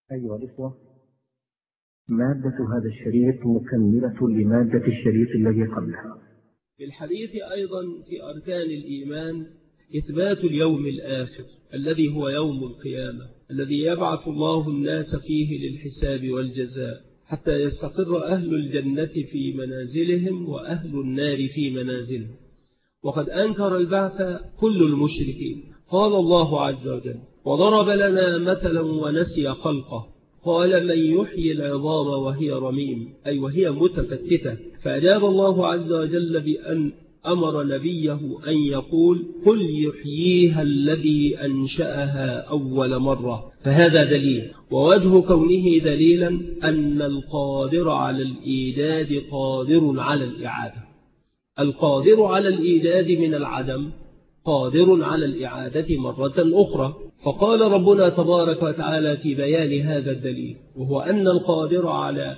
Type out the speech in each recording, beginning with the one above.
أيها الإخوة، مادة هذا الشريط مكملة لمادة الشريط الذي قبلها. في الحديث أيضا في أركان الإيمان إثبات اليوم الآخر الذي هو يوم القيامة، الذي يبعث الله الناس فيه للحساب والجزاء حتى يستقر أهل الجنة في منازلهم وأهل النار في منازلهم. وقد أنكر البعث كل المشركين. قال الله عز وجل: وضرب لنا مثلا ونسي خلقه قال من يحيي العظام وهي رميم، أي وهي متفتتة. فأجاب الله عز وجل بأن أمر نبيه أن يقول: قل يحييها الذي أنشأها أول مرة. فهذا دليل، ووجه كونه دليلا أن القادر على الإيجاد قادر على الإعادة. القادر على الإيجاد من العدم قادر على الإعادة مرة أخرى. فقال ربنا تبارك وتعالى في بيان هذا الدليل، وهو أن القادر على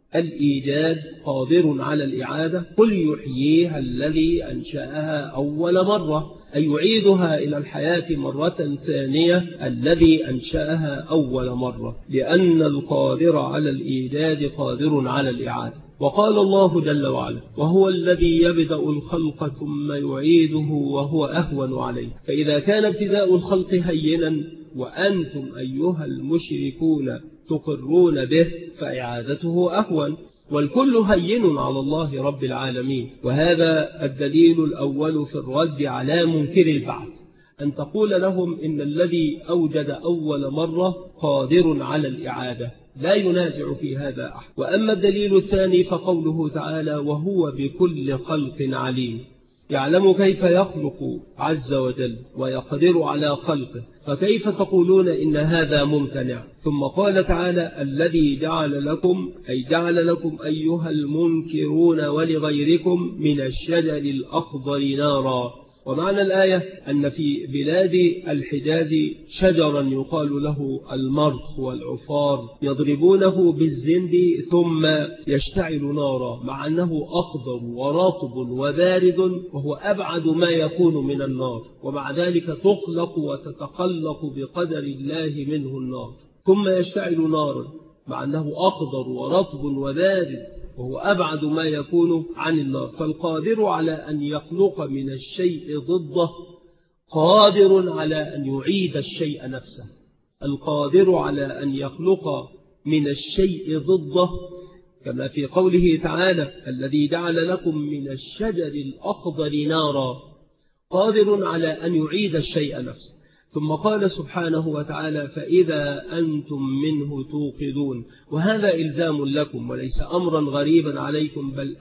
الإيجاد قادر على الإعادة: قل يحييها الذي أنشأها أول مرة، أي يعيدها إلى الحياة مرة ثانية الذي أنشأها أول مرة، لأن القادر على الإيجاد قادر على الإعادة. وقال الله جل وعلا: وهو الذي يبدأ الخلق ثم يعيده وهو أهون عليه. فإذا كان ابتداء الخلق هينا وأنتم أيها المشركون تقرون به فإعادته أهون، والكل هين على الله رب العالمين. وهذا الدليل الأول في الرد على منكر البعث، أن تقول لهم إن الذي أوجد أول مرة قادر على الإعادة، لا ينازع في هذا أحد. وأما الدليل الثاني فقوله تعالى: وهو بكل خلق عليم، يعلم كيف يخلق عز وجل ويقدر على خلقه، فكيف تقولون إن هذا ممتنع؟ ثم قال تعالى: الذي جعل لكم، أي جعل لكم أيها المنكرون ولغيركم من الشجر الأخضر نارا. ومعنى الآية أن في بلاد الحجاز شجرا يقال له المرخ والعفار يضربونه بالزند ثم يشتعل نارا، مع أنه أخضر ورطب وبارد وهو أبعد ما يكون من النار، ومع ذلك تخلق وتتخلق بقدر الله منه النار، ثم يشتعل نارا مع أنه أخضر ورطب وبارد وهو أبعد ما يكون عن النار. فالقادر على أن يخلق من الشيء ضده قادر على أن يعيد الشيء نفسه. القادر على أن يخلق من الشيء ضده، كما في قوله تعالى: الذي جعل لكم من الشجر الأخضر نارا، قادر على أن يعيد الشيء نفسه. ثم قال سبحانه وتعالى: فإذا أنتم منه توقدون. وهذا إلزام لكم وليس أمرا غريبا عليكم، بل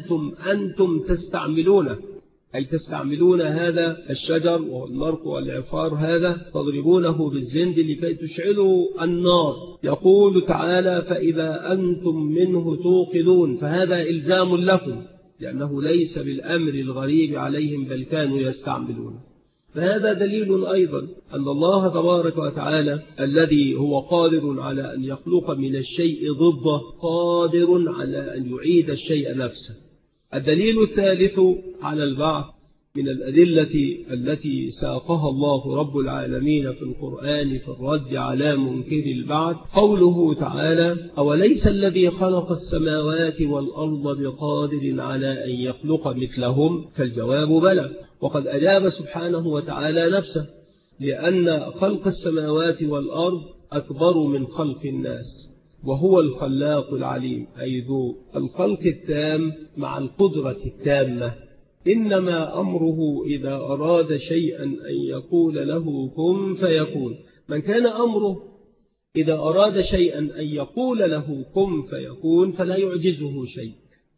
أنتم تستعملونه، أي تستعملون هذا الشجر والمرق والعفار هذا تضربونه بالزند لكي تشعلوا النار. يقول تعالى: فإذا أنتم منه توقدون، فهذا إلزام لكم لأنه ليس بالأمر الغريب عليهم بل كانوا يستعملونه. فهذا دليل أيضا أن الله تبارك وتعالى الذي هو قادر على أن يخلق من الشيء ضده قادر على أن يعيد الشيء نفسه. الدليل الثالث على البعث من الأدلة التي ساقها الله رب العالمين في القرآن في الرد على منكر البعث قوله تعالى: أوليس الذي خلق السماوات والأرض بقادر على أن يخلق مثلهم؟ فالجواب بلى. وقد أجاب سبحانه وتعالى نفسه، لأن خلق السماوات والأرض أكبر من خلق الناس، وهو الخلاق العليم، أي ذو الخلق التام مع القدرة التامة. إنما أمره إذا أراد شيئا أن يقول له كن فيكون. من كان أمره إذا أراد شيئا أن يقول له كن فيكون فلا يعجزه شيء،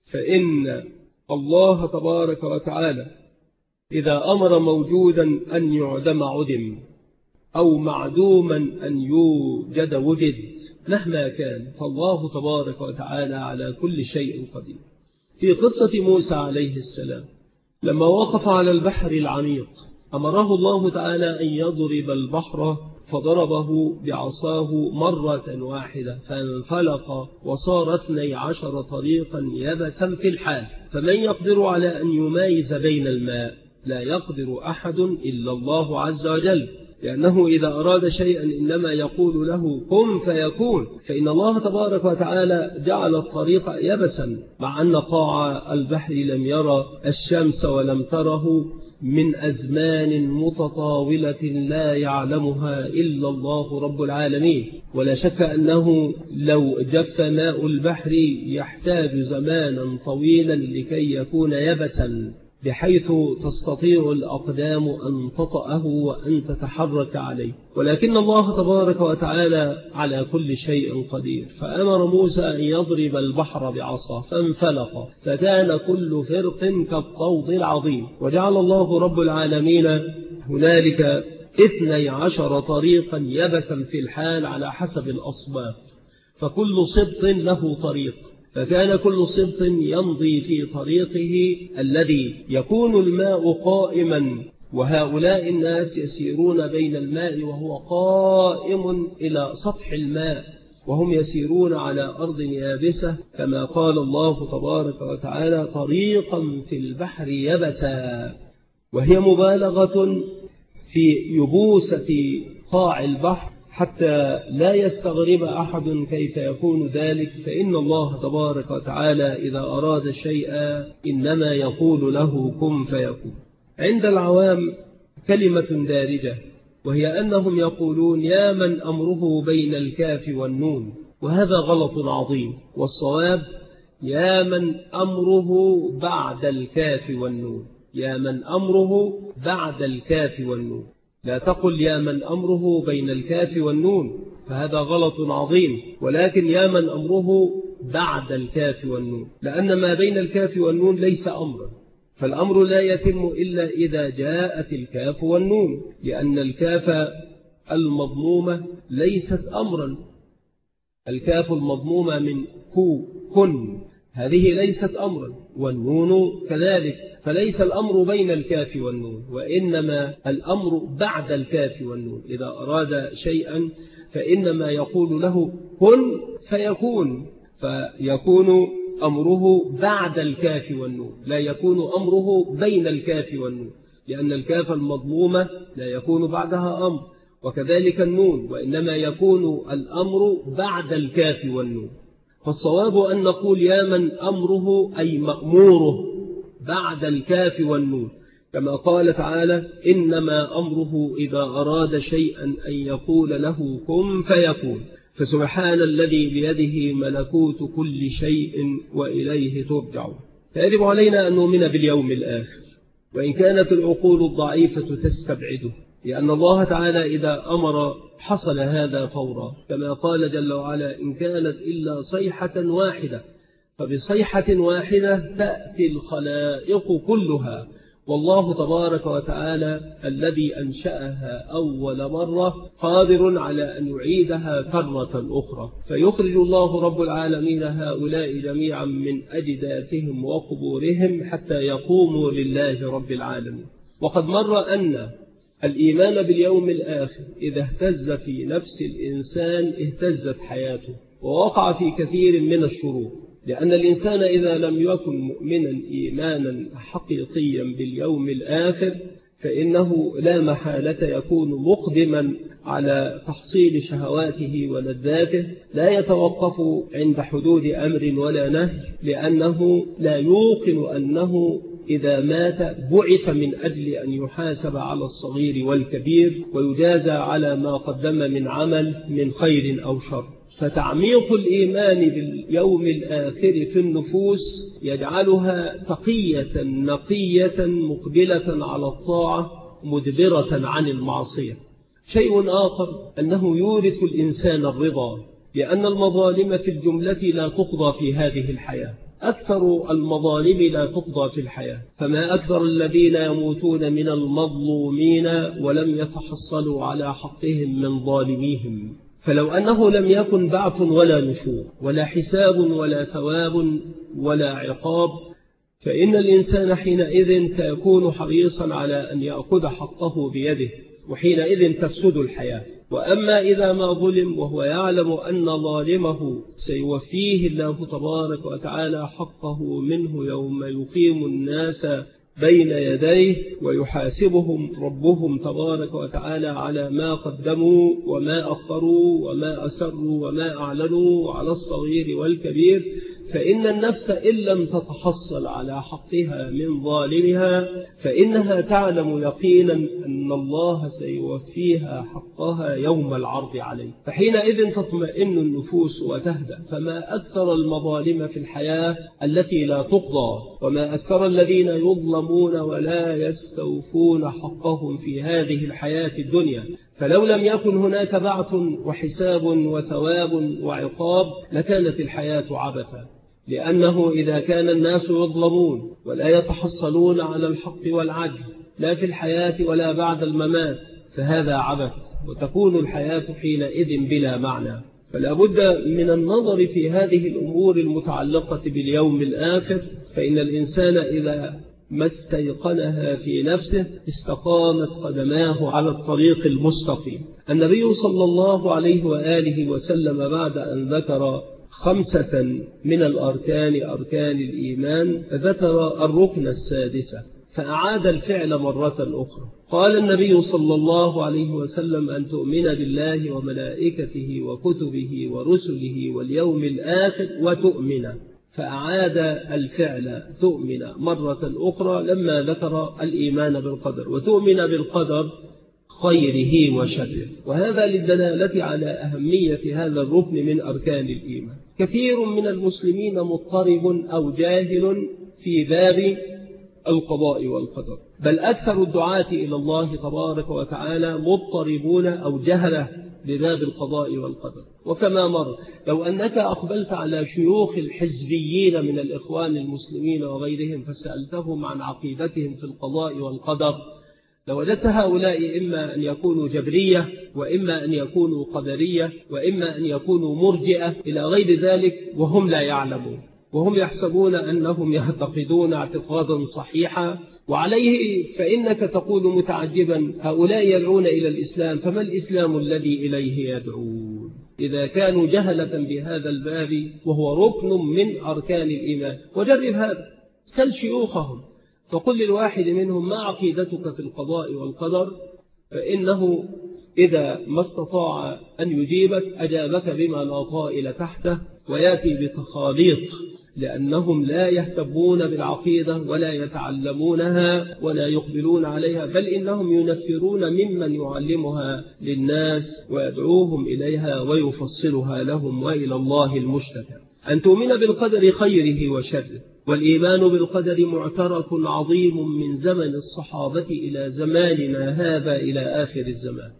فإن الله تبارك وتعالى إذا أمر موجودا أن يعدم عدم، أو معدوما أن يوجد وجد، مهما كان فالله تبارك وتعالى على كل شيء قدير. في قصة موسى عليه السلام لما وقف على البحر العميق أمره الله تعالى أن يضرب البحر، فضربه بعصاه مرة واحدة فانفلق وصار 12 طريقا يبسا في الحال. فمن يقدر على أن يميز بين الماء؟ لا يقدر أحد إلا الله عز وجل. لأنه إذا أراد شيئا إنما يقول له كن فيكون. فإن الله تبارك وتعالى جعل الطريق يبسا مع أن قاع البحر لم يرى الشمس ولم تره من أزمان متطاولة لا يعلمها إلا الله رب العالمين. ولا شك أنه لو جف ماء البحر يحتاج زمانا طويلا لكي يكون يبسا بحيث تستطيع الأقدام أن تطأه وأن تتحرك عليه، ولكن الله تبارك وتعالى على كل شيء قدير. فأمر موسى أن يضرب البحر بعصاه فانفلق فكان كل فرق كالطود العظيم. وجعل الله رب العالمين هنالك 12 طريقا يبسا في الحال على حسب الأصباط، فكل سبط له طريق، فكان كل سبط يمضي في طريقه الذي يكون الماء قائما، وهؤلاء الناس يسيرون بين الماء وهو قائم إلى سطح الماء، وهم يسيرون على أرض يابسة كما قال الله تبارك وتعالى طريقا في البحر يبسا، وهي مبالغة في يبوسة قاع البحر حتى لا يستغرب أحد كيف يكون ذلك، فإن الله تبارك وتعالى إذا أراد شيئا إنما يقول له كن فيكون. عند العوام كلمة دارجة، وهي أنهم يقولون يا من أمره بين الكاف والنون، وهذا غلط عظيم، والصواب يا من أمره بعد الكاف والنون، يا من أمره بعد الكاف والنون، لا تقل يا من أمره بين الكاف والنون فهذا غلط عظيم، ولكن يا من أمره بعد الكاف والنون، لأن ما بين الكاف والنون ليس أمرا، فالأمر لا يتم إلا إذا جاءت الكاف والنون، لأن الكاف المضمومة ليست أمرا، الكاف المضمومة من كن هذه ليست أمرا، والنون كذلك، فليس الأمر بين الكاف والنون، وإنما الأمر بعد الكاف والنون. إذا أراد شيئا فإنما يقول له كن فيكون، فيكون أمره بعد الكاف والنون، لا يكون أمره بين الكاف والنون، لأن الكاف المضمومة لا يكون بعدها أمر، وكذلك النون، وإنما يكون الأمر بعد الكاف والنون. فالصواب أن نقول يا من أمره أي مأموره بعد الكاف والنون، كما قال تعالى إنما أمره إذا أراد شيئا أن يقول له كن فيكون. فسبحان الذي بيده ملكوت كل شيء وإليه ترجعون. فيجب علينا أن نؤمن باليوم الآخر، وإن كانت العقول الضعيفة تستبعده، لأن الله تعالى إذا أمر حصل هذا فورا، كما قال جل وعلا إن كانت إلا صيحة واحدة، فبصيحة واحدة تأتي الخلائق كلها، والله تبارك وتعالى الذي أنشأها أول مرة قادر على أن يعيدها كرة أخرى، فيخرج الله رب العالمين هؤلاء جميعا من أجداثهم وقبورهم حتى يقوموا لله رب العالمين. وقد مر أن الإيمان باليوم الآخر إذا اهتز في نفس الإنسان اهتزت حياته ووقع في كثير من الشرور، لأن الإنسان إذا لم يكن مؤمنا إيمانا حقيقيا باليوم الآخر فإنه لا محالة يكون مقدما على تحصيل شهواته ولذاته، لا يتوقف عند حدود أمر ولا نهي، لأنه لا يوقن أنه إذا مات بعث من أجل أن يحاسب على الصغير والكبير ويجازى على ما قدم من عمل من خير أو شر. فتعميق الإيمان باليوم الآخر في النفوس يجعلها تقية نقية مقبلة على الطاعة مدبرة عن المعصية. شيء آخر أنه يورث الإنسان الرضا، لأن المظالم في الجملة لا تقضى في هذه الحياة، أكثر المظالم لا تقضى في الحياة، فما أكثر الذين يموتون من المظلومين ولم يتحصلوا على حقهم من ظالميهم. فلو أنه لم يكن بعث ولا نشور ولا حساب ولا ثواب ولا عقاب، فإن الإنسان حينئذ سيكون حريصا على أن يأخذ حقه بيده، وحينئذ تفسد الحياة. وأما إذا ما ظلم وهو يعلم أن ظالمه سيوفيه الله تبارك وتعالى حقه منه يوم يقيم الناس بين يديه ويحاسبهم ربهم تبارك وتعالى على ما قدموا وما أخروا وما أسروا وما أعلنوا على الصغير والكبير. فإن النفس إن لم تتحصل على حقها من ظالمها فإنها تعلم يقينا أن الله سيوفيها حقها يوم العرض عليه، فحينئذ تطمئن النفوس وتهدأ. فما أكثر المظالم في الحياة التي لا تقضى، وما أكثر الذين يظلمون ولا يستوفون حقهم في هذه الحياة الدنيا. فلو لم يكن هناك بعث وحساب وثواب وعقاب لكانت الحياة عبثا، لأنه إذا كان الناس يظلمون ولا يتحصلون على الحق والعدل لا في الحياة ولا بعد الممات فهذا عبث، وتكون الحياة حينئذ بلا معنى. فلا بد من النظر في هذه الأمور المتعلقة باليوم الآخر، فإن الإنسان إذا ما استيقنها في نفسه استقامت قدماه على الطريق المستقيم. النبي صلى الله عليه وآله وسلم بعد أن ذكر 5 من الأركان أركان الإيمان ذكر الركن السادس فأعاد الفعل مرة أخرى. قال النبي صلى الله عليه وسلم أن تؤمن بالله وملائكته وكتبه ورسله واليوم الآخر وتؤمن، فأعاد الفعل تؤمن مرة أخرى لما ذكر الإيمان بالقدر، وتؤمن بالقدر خيره وشره. وهذا للدلالة على أهمية هذا الركن من أركان الإيمان. كثير من المسلمين مضطرب أو جاهل في باب القضاء والقدر، بل أكثر الدعاة إلى الله تبارك وتعالى مضطربون أو جهلة بباب القضاء والقدر. وكما مر لو أنك أقبلت على شيوخ الحزبيين من الإخوان المسلمين وغيرهم فسألتهم عن عقيدتهم في القضاء والقدر لوجدت هؤلاء إما أن يكونوا جبرية وإما أن يكونوا قدرية وإما أن يكونوا مرجئة إلى غير ذلك، وهم لا يعلمون، وهم يحسبون أنهم يعتقدون اعتقادا صحيحا. وعليه فإنك تقول متعجبا هؤلاء يدعون إلى الإسلام، فما الإسلام الذي إليه يدعون؟ إذا كانوا جهلة بهذا الباب وهو ركن من أركان الإيمان. وجرب هذا، سل شيوخهم فقل للواحد منهم ما عقيدتك في القضاء والقدر، فإنه إذا ما استطاع أن يجيبك أجابك بما لا طائل تحته ويأتي بتخاليط، لأنهم لا يهتمون بالعقيدة ولا يتعلمونها ولا يقبلون عليها، بل إنهم ينفرون ممن يعلمها للناس ويدعوهم إليها ويفصلها لهم، وإلى الله المشتكى. أن تؤمن بالقدر خيره وشره. والإيمان بالقدر معترك عظيم من زمن الصحابة إلى زماننا هذا إلى آخر الزمان،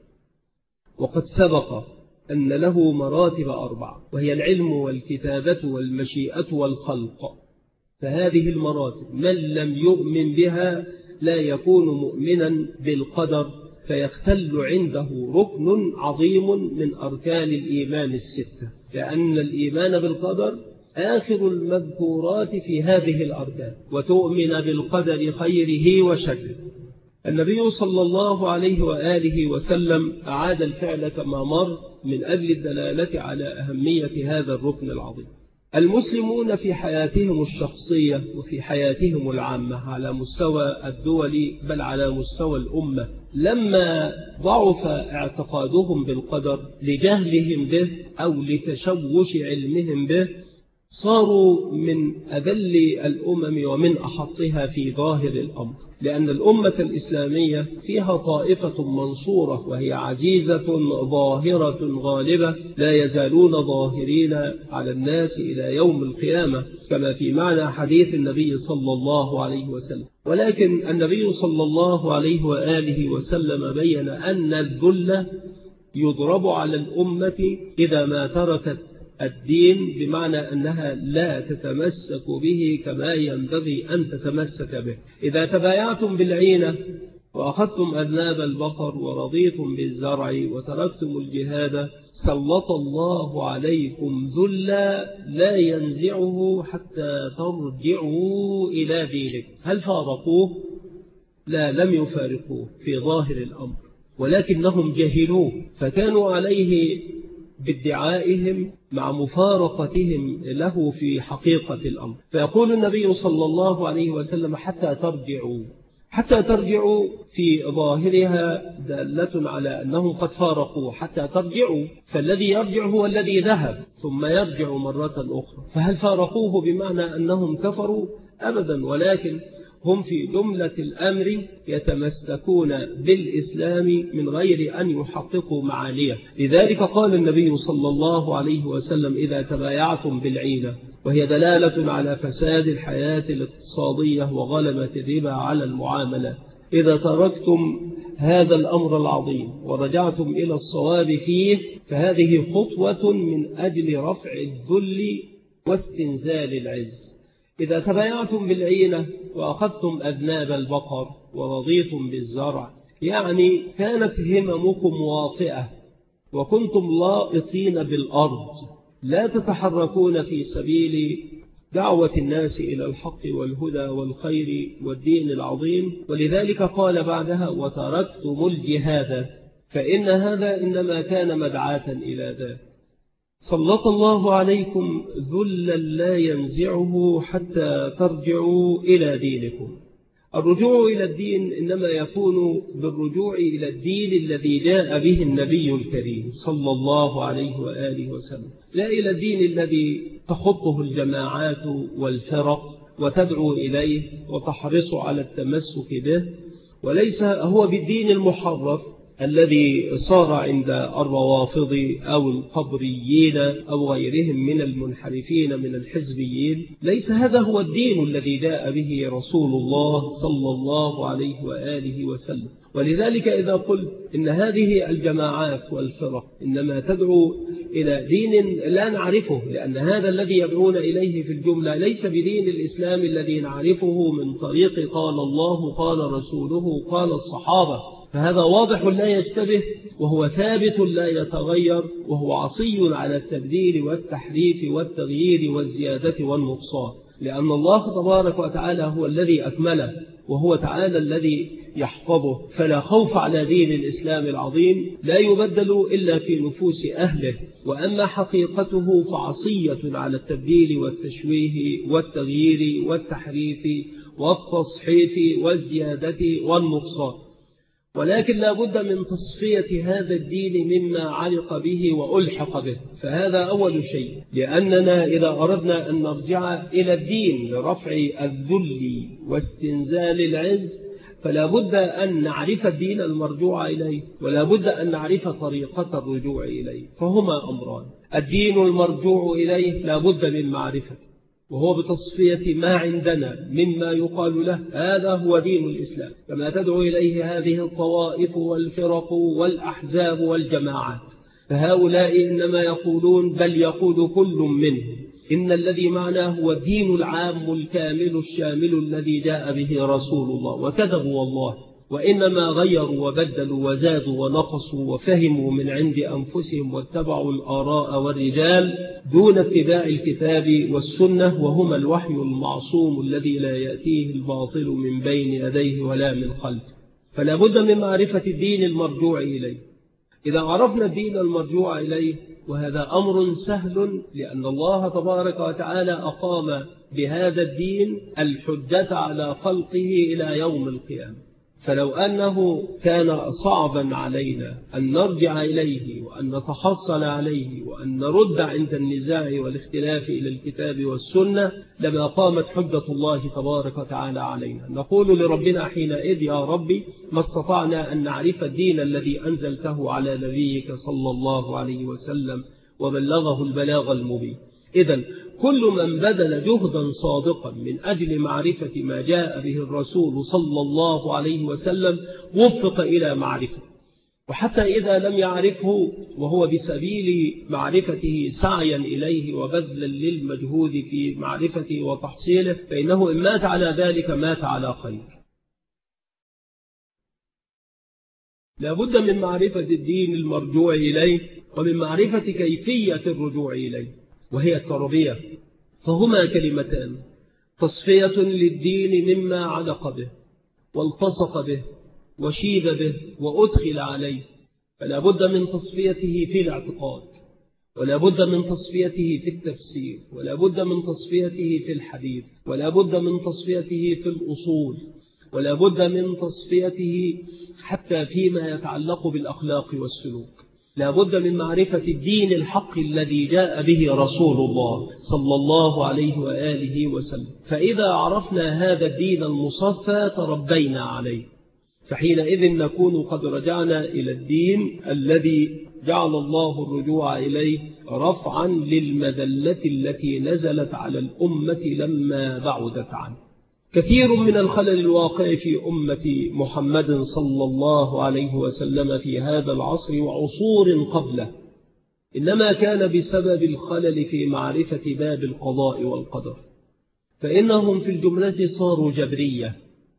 وقد سبق أن له مراتب 4، وهي العلم والكتابة والمشيئة والخلق. فهذه المراتب من لم يؤمن بها لا يكون مؤمنا بالقدر، فيختل عنده ركن عظيم من أركان الإيمان 6، لأن الإيمان بالقدر آخر المذكورات في هذه الأركان. وتؤمن بالقدر خيره وشره. النبي صلى الله عليه وآله وسلم أعاد الفعل كما مر من أجل الدلالة على أهمية هذا الركن العظيم. المسلمون في حياتهم الشخصية وفي حياتهم العامة على مستوى الدول بل على مستوى الأمة لما ضعف اعتقادهم بالقدر لجهلهم به أو لتشوش علمهم به صاروا من أذل الأمم ومن أحطها في ظاهر الأمر، لأن الأمة الإسلامية فيها طائفة منصورة وهي عزيزة ظاهرة غالبة لا يزالون ظاهرين على الناس إلى يوم القيامة، كما في معنى حديث النبي صلى الله عليه وسلم. ولكن النبي صلى الله عليه وآله وسلم بين أن الذل يضرب على الأمة إذا ما تركت الدين، بمعنى أنها لا تتمسك به كما ينبغي أن تتمسك به. إذا تبايعتم بالعينة وأخذتم أذناب البقر ورضيتم بالزرع وتركتم الجهاد سلط الله عليكم ذلا لا ينزعه حتى ترجعوا إلى دينكم. هل فارقوه؟ لا، لم يفارقوه في ظاهر الأمر، ولكنهم جهلوه فكانوا عليه بادعائهم مع مفارقتهم له في حقيقة الأمر. فيقول النبي صلى الله عليه وسلم حتى ترجعوا في ظاهرها دالة على أنهم قد فارقوا حتى ترجعوا، فالذي يرجع هو الذي ذهب ثم يرجع مرة أخرى. فهل فارقوه بمعنى أنهم كفروا؟ أبدا، ولكن هم في جملة الأمر يتمسكون بالإسلام من غير أن يحققوا معاليه. لذلك قال النبي صلى الله عليه وسلم: إذا تبايعتم بالعينة، وهي دلالة على فساد الحياة الاقتصادية وغلبة الربا على المعاملات، إذا تركتم هذا الأمر العظيم ورجعتم إلى الصواب فيه فهذه خطوة من أجل رفع الذل واستنزال العز. إذا تبايعتم بالعينة وأخذتم أذناب البقر ورضيتم بالزرع، يعني كانت هممكم واطئة وكنتم لائطين بالأرض لا تتحركون في سبيل دعوة الناس إلى الحق والهدى والخير والدين العظيم، ولذلك قال بعدها: وتركتم الجهاد، فإن هذا إنما كان مدعاة إلى ذلك. سلط الله عليكم ذلا لا ينزعه حتى ترجعوا إلى دينكم. الرجوع إلى الدين إنما يكون بالرجوع إلى الدين الذي جاء به النبي الكريم صلى الله عليه وآله وسلم، لا إلى الدين الذي تخطه الجماعات والفرق وتدعو إليه وتحرص على التمسك به، وليس هو بالدين المحرف الذي صار عند الروافض أو القبريين أو غيرهم من المنحرفين من الحزبيين. ليس هذا هو الدين الذي جاء به رسول الله صلى الله عليه وآله وسلم. ولذلك إذا قلت إن هذه الجماعات والفرق إنما تدعو إلى دين لا نعرفه، لأن هذا الذي يدعون إليه في الجملة ليس بدين الإسلام الذي نعرفه من طريق قال الله قال رسوله قال الصحابة، فهذا واضح لا يشتبه وهو ثابت لا يتغير، وهو عصي على التبديل والتحريف والتغيير والزيادة والنقصان، لأن الله تبارك وتعالى هو الذي أكمله، وهو تعالى الذي يحفظه. فلا خوف على دين الإسلام العظيم لا يبدل إلا في نفوس أهله، وأما حقيقته فعصية على التبديل والتشويه والتغيير والتحريف والتصحيف والزيادة والنقصان. ولكن لا بد من تصفية هذا الدين مما علق به وألحق به، فهذا أول شيء، لأننا إذا أردنا أن نرجع إلى الدين لرفع الذل واستنزال العز فلا بد أن نعرف الدين المرجوع إليه، ولا بد أن نعرف طريقة الرجوع إليه، فهما أمران. الدين المرجوع إليه لا بد من معرفة، وهو بتصفية ما عندنا مما يقال له هذا هو دين الإسلام، كما تدعو إليه هذه الطوائف والفرق والأحزاب والجماعات. فهؤلاء إنما يقولون، بل يقول كل منهم، إن الذي معناه هو الدين العام الكامل الشامل الذي جاء به رسول الله، وكذبوا والله، وإنما غيروا وبدلوا وزادوا ونقصوا وفهموا من عند أنفسهم واتبعوا الآراء والرجال دون اتباع الكتاب والسنة، وهما الوحي المعصوم الذي لا يأتيه الباطل من بين يديه ولا من خلفه. فلا بد من معرفة الدين المرجوع إليه. إذا عرفنا الدين المرجوع إليه، وهذا أمر سهل لأن الله تبارك وتعالى أقام بهذا الدين الحجة على خلقه إلى يوم القيامة، فلو أنه كان صعبا علينا أن نرجع إليه وأن نتحصل عليه وأن نرد عند النزاع والاختلاف إلى الكتاب والسنة لما قامت حجة الله تبارك وتعالى علينا. نقول لربنا حينئذ: يا ربي، ما استطعنا أن نعرف الدين الذي أنزلته على نبيك صلى الله عليه وسلم وبلغه البلاغ المبين. إذن كل من بذل جهدا صادقا من أجل معرفة ما جاء به الرسول صلى الله عليه وسلم وفق إلى معرفة، وحتى إذا لم يعرفه وهو بسبيل معرفته سعيا إليه وبذلا للمجهود في معرفته وتحصيله، فإنه إن مات على ذلك مات على خير. لا بد من معرفة الدين المرجوع إليه ومن معرفة كيفية الرجوع إليه، وهي التربية. فهما كلمتان: تصفية للدين مما علق به والتصق به وشيب به وأدخل عليه. فلا بد من تصفيته في الاعتقاد، ولا بد من تصفيته في التفسير، ولا بد من تصفيته في الحديث، ولا بد من تصفيته في الأصول، ولا بد من تصفيته حتى فيما يتعلق بالأخلاق والسلوك. لا بد من معرفة الدين الحق الذي جاء به رسول الله صلى الله عليه وآله وسلم. فإذا عرفنا هذا الدين المصفى تربينا عليه، فحينئذ نكون قد رجعنا إلى الدين الذي جعل الله الرجوع إليه رفعا للمذلة التي نزلت على الأمة لما بعدت عنه. كثير من الخلل الواقع في أمة محمد صلى الله عليه وسلم في هذا العصر وعصور قبله إنما كان بسبب الخلل في معرفة باب القضاء والقدر، فإنهم في الجملة صاروا جبرية،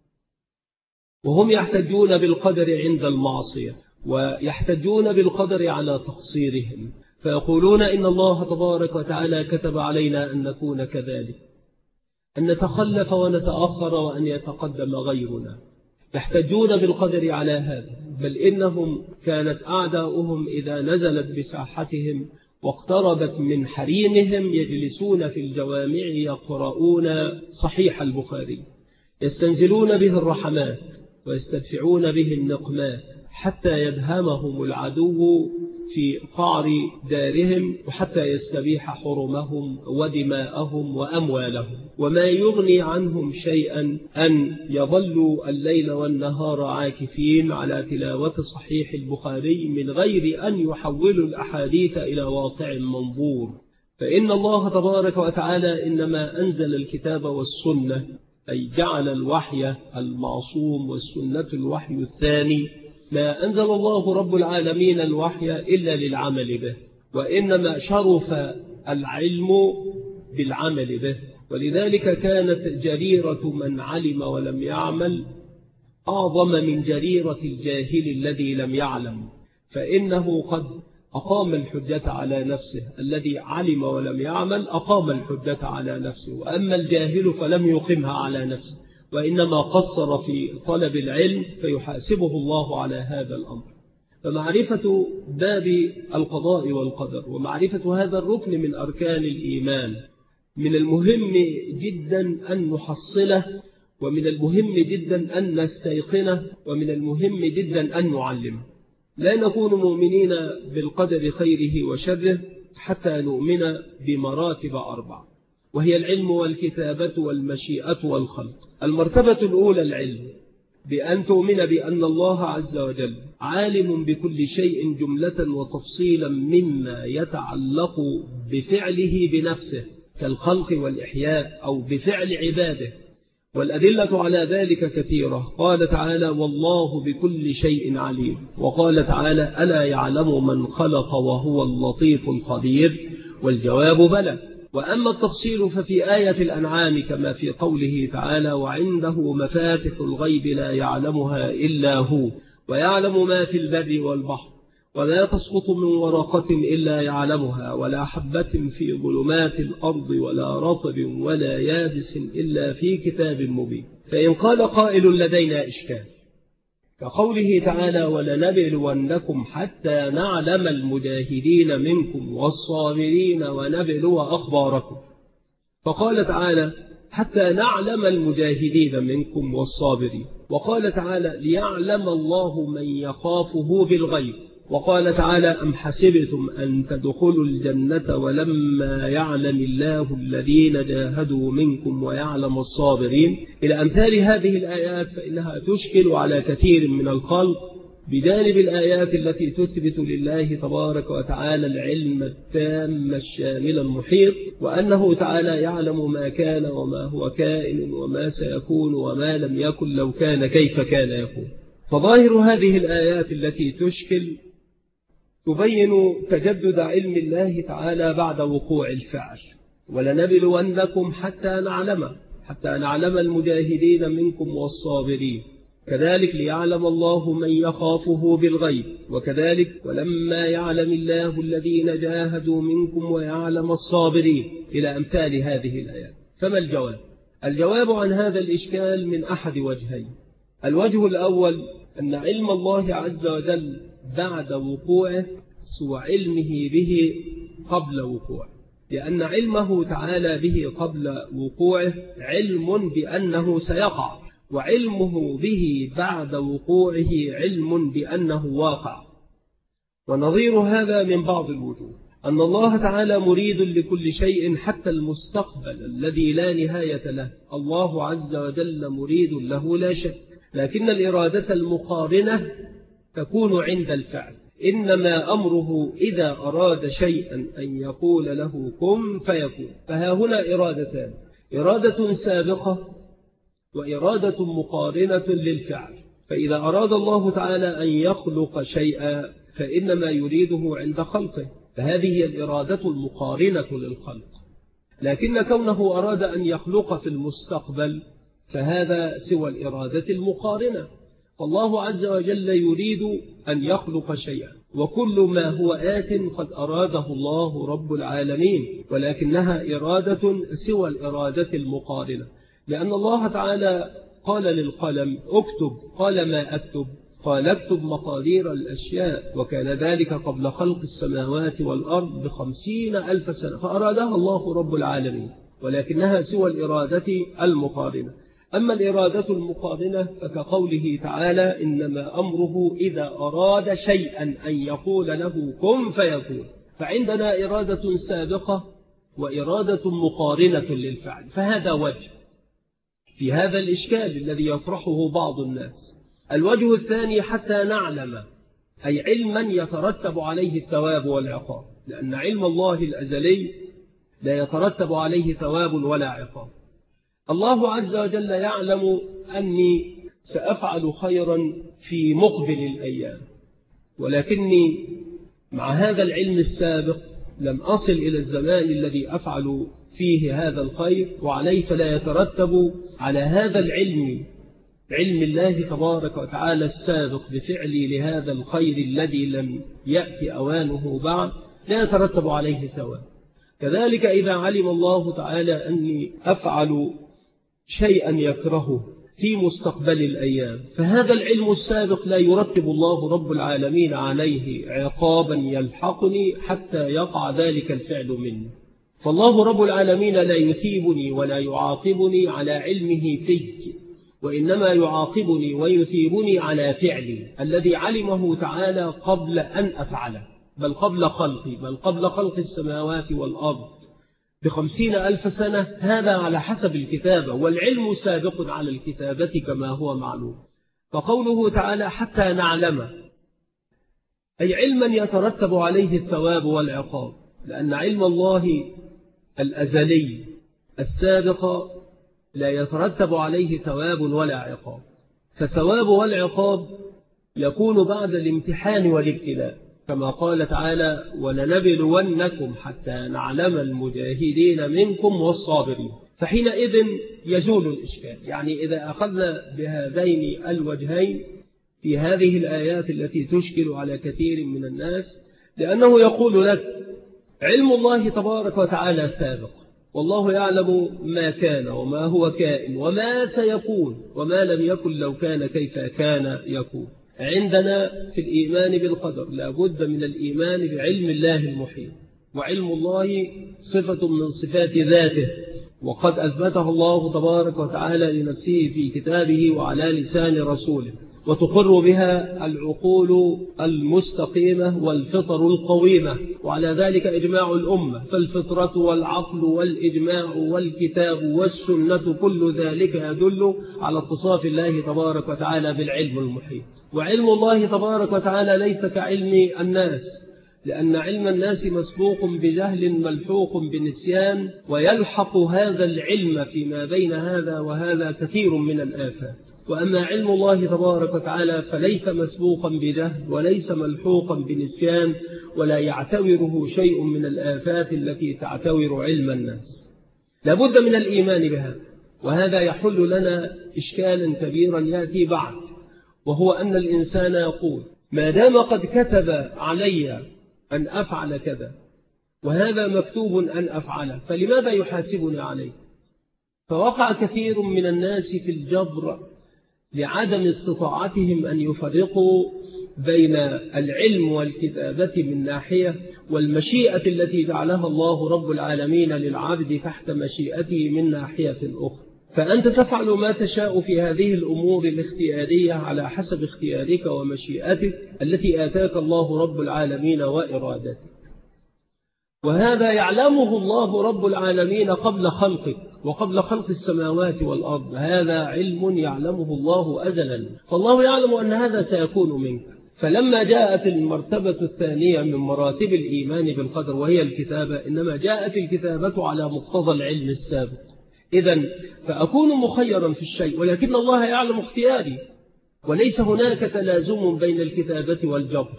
وهم يحتجون بالقدر عند المعصية، ويحتجون بالقدر على تقصيرهم، فيقولون إن الله تبارك وتعالى كتب علينا أن نكون كذلك، أن نتخلف ونتأخر وأن يتقدم غيرنا. يحتجون بالقدر على هذا، بل إنهم كانت أعداؤهم إذا نزلت بساحتهم واقتربت من حريمهم يجلسون في الجوامع يقرؤون صحيح البخاري، يستنزلون به الرحمات ويستدفعون به النقمات حتى يدهمهم العدو في قعر دارهم، وحتى يستبيح حرمهم ودماءهم وأموالهم. وما يغني عنهم شيئا أن يظلوا الليل والنهار عاكفين على تلاوة صحيح البخاري من غير أن يحولوا الأحاديث إلى واقع منظور. فإن الله تبارك وتعالى إنما أنزل الكتاب والسنة، أي جعل الوحي المعصوم والسنة الوحي الثاني. ما أنزل الله رب العالمين الوحي إلا للعمل به، وإنما شرف العلم بالعمل به، ولذلك كانت جريرة من علم ولم يعمل أعظم من جريرة الجاهل الذي لم يعلم، فإنه قد أقام الحجة على نفسه. الذي علم ولم يعمل أقام الحجة على نفسه، وأما الجاهل فلم يقمها على نفسه، وإنما قصر في طلب العلم فيحاسبه الله على هذا الأمر. فمعرفة باب القضاء والقدر ومعرفة هذا الركن من أركان الإيمان من المهم جدا أن نحصله، ومن المهم جدا أن نستيقنه، ومن المهم جدا أن نعلمه. لا نكون مؤمنين بالقدر خيره وشره حتى نؤمن بمراتب 4، وهي العلم والكتابة والمشيئة والخلق. المرتبة الأولى العلم، بأن تؤمن بأن الله عز وجل عالم بكل شيء جملة وتفصيلا مما يتعلق بفعله بنفسه كالخلق والإحياء أو بفعل عباده، والأدلة على ذلك كثيرة. قال تعالى: والله بكل شيء عليم. وقال تعالى: ألا يعلم من خلق وهو اللطيف الخبير. والجواب بلى. وأما التفصيل ففي آية الأنعام كما في قوله تعالى: وعنده مفاتح الغيب لا يعلمها إلا هو ويعلم ما في البر والبحر ولا تسقط من ورقة إلا يعلمها ولا حبة في ظلمات الأرض ولا رطب ولا يابس إلا في كتاب مبين. فإن قال قائل لدينا إشكال كقوله تعالى: ولنبلونكم حتى نعلم المجاهدين منكم والصابرين ونبلو أخباركم، فقال تعالى: حتى نعلم المجاهدين منكم والصابرين، وقال تعالى: ليعلم الله من يخافه بالغيب، وقال تعالى: أم حسبتم أن تدخلوا الجنة ولما يعلم الله الذين جاهدوا منكم ويعلم الصابرين، إلى أمثال هذه الآيات. فإنها تشكل على كثير من الخلق، بجانب الآيات التي تثبت لله تبارك وتعالى العلم التام الشامل المحيط، وأنه تعالى يعلم ما كان وما هو كائن وما سيكون وما لم يكن لو كان كيف كان يكون. فظاهر هذه الآيات التي تشكل تبين تجدد علم الله تعالى بعد وقوع الفعل. ولنبلونكم حتى نعلم المجاهدين منكم والصابرين، كذلك ليعلم الله من يخافه بالغيب، وكذلك ولما يعلم الله الذين جاهدوا منكم ويعلم الصابرين، إلى أمثال هذه الآيات. فما الجواب؟ الجواب عن هذا الإشكال من أحد وجهين. الوجه الأول أن علم الله عز وجل بعد وقوعه سوى علمه به قبل وقوعه، لأن علمه تعالى به قبل وقوعه علم بأنه سيقع، وعلمه به بعد وقوعه علم بأنه واقع. ونظير هذا من بعض الوجوه أن الله تعالى مريد لكل شيء حتى المستقبل الذي لا نهاية له، الله عز وجل مريد له لا شك، لكن الإرادة المقارنة تكون عند الفعل، إنما أمره إذا أراد شيئا أن يقول له كن فيكون. فها هنا إرادتان، إرادة سابقة وإرادة مقارنة للفعل. فإذا أراد الله تعالى أن يخلق شيئا فإنما يريده عند خلقه، فهذه هي الإرادة المقارنة للخلق. لكن كونه أراد أن يخلق في المستقبل فهذا سوى الإرادة المقارنة. فالله عز وجل يريد أن يخلق شيئا، وكل ما هو آت قد أراده الله رب العالمين، ولكنها إرادة سوى الإرادة المقارنة، لأن الله تعالى قال للقلم اكتب، قال ما أكتب؟ قال اكتب مقادير الأشياء، وكان ذلك قبل خلق السماوات والأرض ب50,000 سنة، فأرادها الله رب العالمين، ولكنها سوى الإرادة المقارنة. أما الإرادة المقارنة فكقوله تعالى إنما أمره إذا أراد شيئا أن يقول له كن فيكون. فعندنا إرادة سابقة وإرادة مقارنة للفعل، فهذا وجه في هذا الإشكال الذي يطرحه بعض الناس. الوجه الثاني حتى نعلم، أي علما يترتب عليه الثواب والعقاب، لأن علم الله الأزلي لا يترتب عليه ثواب ولا عقاب. الله عز وجل يعلم أني سأفعل خيرا في مقبل الأيام، ولكني مع هذا العلم السابق لم أصل إلى الزمان الذي أفعل فيه هذا الخير، وعليه فلا يترتب على هذا العلم، علم الله تبارك وتعالى السابق بفعلي لهذا الخير الذي لم يأتي أوانه بعد، لا يترتب عليه ثواب. كذلك إذا علم الله تعالى أني أفعل شيئا يكرهه في مستقبل الأيام، فهذا العلم السابق لا يرتب الله رب العالمين عليه عقابا يلحقني حتى يقع ذلك الفعل مني. فالله رب العالمين لا يثيبني ولا يعاقبني على علمه في، وإنما يعاقبني ويثيبني على فعلي الذي علمه تعالى قبل أن أفعله، بل قبل خلقي، بل قبل خلق السماوات والأرض ب50,000 سنة. هذا على حسب الكتابة، والعلم سابق على الكتابة كما هو معلوم. فقوله تعالى حتى نعلم، أي علما يترتب عليه الثواب والعقاب، لأن علم الله الأزلي السابق لا يترتب عليه ثواب ولا عقاب، فالثواب والعقاب يكون بعد الامتحان والابتلاء، كما قال تعالى ولنبلونكم حتى نعلم المجاهدين منكم والصابرين. فحينئذ يزول الإشكال. يعني إذا أخذنا بهذين الوجهين في هذه الآيات التي تشكل على كثير من الناس، لأنه يقول لك علم الله تبارك وتعالى سابق، والله يعلم ما كان وما هو كائن وما سيكون وما لم يكن لو كان كيف كان يكون. عندنا في الإيمان بالقدر لا بد من الإيمان بعلم الله المحيط، وعلم الله صفة من صفات ذاته، وقد أثبتها الله تبارك وتعالى لنفسه في كتابه وعلى لسان رسوله، وتقر بها العقول المستقيمة والفطر القويمة، وعلى ذلك إجماع الأمة. فالفطرة والعقل والإجماع والكتاب والسنة كل ذلك يدل على اتصاف الله تبارك وتعالى بالعلم المحيط. وعلم الله تبارك وتعالى ليس كعلم الناس، لأن علم الناس مسبوق بجهل ملحوق بنسيان، ويلحق هذا العلم فيما بين هذا وهذا كثير من الآفات. وأما علم الله تبارك وتعالى فليس مسبوقا بجهل وليس ملحوقا بنسيان، ولا يعتوره شيء من الآفات التي تعتور علم الناس. لابد من الإيمان بها، وهذا يحل لنا إشكالا كبيرا يأتي بعد، وهو أن الإنسان يقول ما دام قد كتب علي أن أفعل كذا وهذا مكتوب أن أفعله، فلماذا يحاسبني عليه؟ فوقع كثير من الناس في الجبر لعدم استطاعتهم أن يفرقوا بين العلم والكتابة من ناحية والمشيئة التي جعلها الله رب العالمين للعبد تحت مشيئته من ناحية أخرى. فأنت تفعل ما تشاء في هذه الأمور الاختيارية على حسب اختيارك ومشيئتك التي آتاك الله رب العالمين وإرادتك، وهذا يعلمه الله رب العالمين قبل خلقك وقبل خلق السماوات والأرض. هذا علم يعلمه الله أزلا، فالله يعلم أن هذا سيكون منك. فلما جاءت المرتبة الثانية من مراتب الإيمان بالقدر وهي الكتابة، إنما جاءت الكتابة على مقتضى العلم السابق. إذن فأكون مخيرا في الشيء، ولكن الله يعلم اختياري، وليس هناك تلازم بين الكتابة والجبر.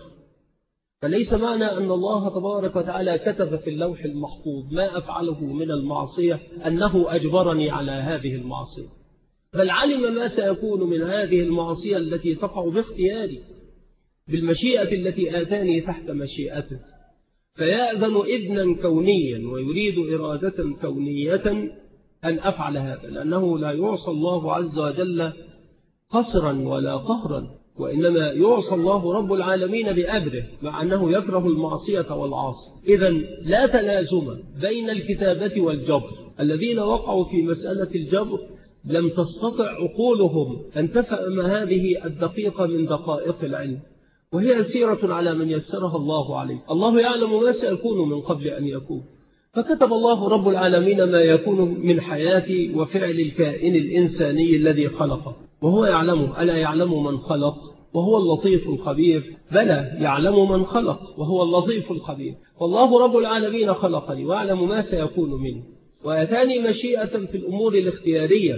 فليس معنى أن الله تبارك وتعالى كتب في اللوح المحفوظ ما أفعله من المعصية أنه أجبرني على هذه المعصية، بل علم ما سيكون من هذه المعصية التي تقع باختياري بالمشيئة التي آتاني تحت مشيئته، فيأذن إذنا كونيا ويريد إرادة كونية أن أفعل هذا، لأنه لا يعصى الله عز وجل قصرا ولا قهرا، وإنما يعصى الله رب العالمين بأمره، مع أنه يكره المعصية والعاصي. إذن لا تلازم بين الكتابة والجبر. الذين وقعوا في مسألة الجبر لم تستطع عقولهم أن تفهم هذه الدقيقة من دقائق العلم، وهي سيرة على من يسرها الله عليه. الله يعلم ما سيكون من قبل أن يكون، فكتب الله رب العالمين ما يكون من حياة وفعل الكائن الإنساني الذي خلقه، وهو يعلمه. ألا يعلم من خلق وهو اللطيف الخبير؟ بلى، يعلم من خلق وهو اللطيف الخبير. والله رب العالمين خلقني وأعلم ما سيكون منه، وأتاني مشيئة في الأمور الاختيارية،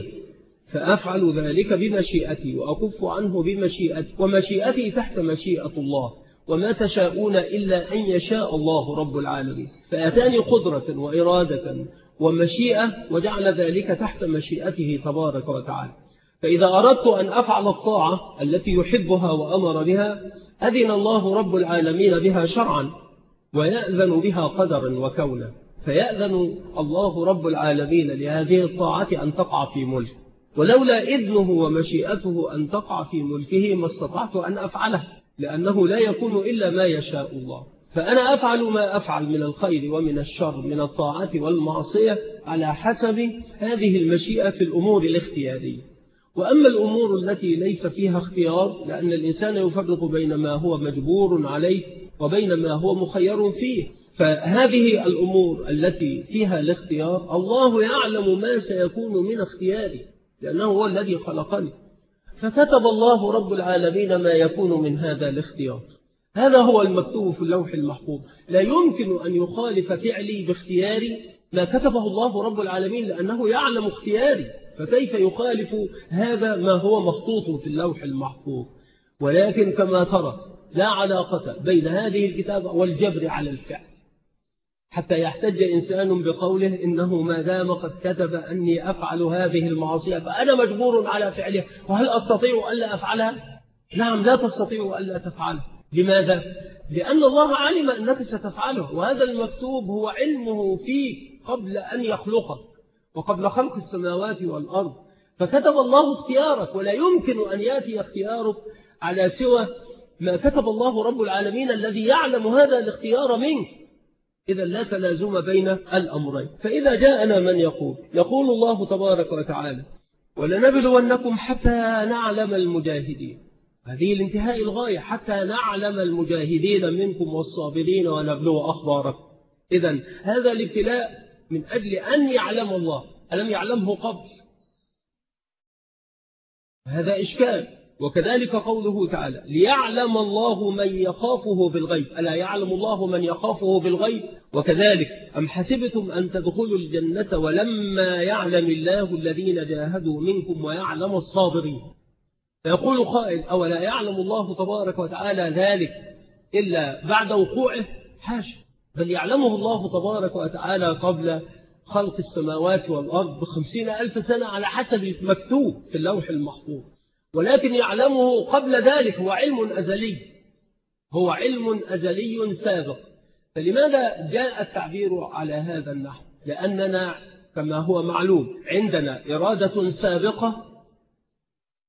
فأفعل ذلك بمشيئتي وأكف عنه بمشيئتي، ومشيئتي تحت مشيئة الله، وما تشاءون إلا أن يشاء الله رب العالمين. فأتاني قدرة وإرادة ومشيئة وجعل ذلك تحت مشيئته تبارك وتعالى. فإذا أردت أن أفعل الطاعة التي يحبها وأمر بها، أذن الله رب العالمين بها شرعا، ويأذن بها قدرا وكونا. فيأذن الله رب العالمين لهذه الطاعة أن تقع في ملك، ولولا إذنه ومشيئته أن تقع في ملكه ما استطعت أن أفعله، لأنه لا يكون إلا ما يشاء الله. فأنا أفعل ما أفعل من الخير ومن الشر، من الطاعة والمعصية، على حسب هذه المشيئة في الأمور الاختيارية. وأما الأمور التي ليس فيها اختيار، لأن الإنسان يفرق بين ما هو مجبور عليه وبين ما هو مخير فيه، فهذه الأمور التي فيها الاختيار الله يعلم ما سيكون من اختياري، لأنه هو الذي خلقني، فكتب الله رب العالمين ما يكون من هذا الاختيار. هذا هو المكتوب في اللوح المحفوظ. لا يمكن أن يخالف فعلي باختياري ما كتبه الله رب العالمين، لأنه يعلم اختياري، فكيف يخالف هذا ما هو مخطوط في اللوح المحفوظ؟ ولكن كما ترى لا علاقة بين هذه الكتابة والجبر على الفعل، حتى يحتج إنسان بقوله إنه ما دام قد كتب أني أفعل هذه المعصية فأنا مجبور على فعلها، وهل أستطيع ألا أفعلها؟ نعم، لا تستطيع ألا تفعلها. لماذا؟ لأن الله علم أنك ستفعله، وهذا المكتوب هو علمه فيك قبل أن يخلقك وقبل خلق السماوات والأرض، فكتب الله اختيارك، ولا يمكن أن يأتي اختيارك على سوى ما كتب الله رب العالمين الذي يعلم هذا الاختيار منك. إذا لا تلازم بين الأمرين. فإذا جاءنا من يقول الله تبارك وتعالى ولنبلونكم حتى نعلم المجاهدين، هذه الانتهاء الغاية، حتى نعلم المجاهدين منكم والصابرين ونبلو أخباركم. إذا هذا الابتلاء من أجل أن يعلم الله، ألم يعلمه قبل؟ هذا إشكال. وكذلك قوله تعالى ليعلم الله من يخافه بالغيب، ألا يعلم الله من يخافه بالغيب؟ وكذلك أم حسبتم أن تدخلوا الجنة ولما يعلم الله الذين جاهدوا منكم ويعلم الصابرين. فيقول قائل أولا يعلم الله تبارك وتعالى ذلك إلا بعد وقوعه؟ حاشا، بل يعلمه الله تبارك وتعالى قبل خلق السماوات والأرض ب50,000 سنة على حسب المكتوب في اللوح المحفوظ، ولكن يعلمه قبل ذلك. هو علم أزلي، هو علم أزلي سابق. فلماذا جاء التعبير على هذا النحو؟ لأننا كما هو معلوم عندنا إرادة سابقة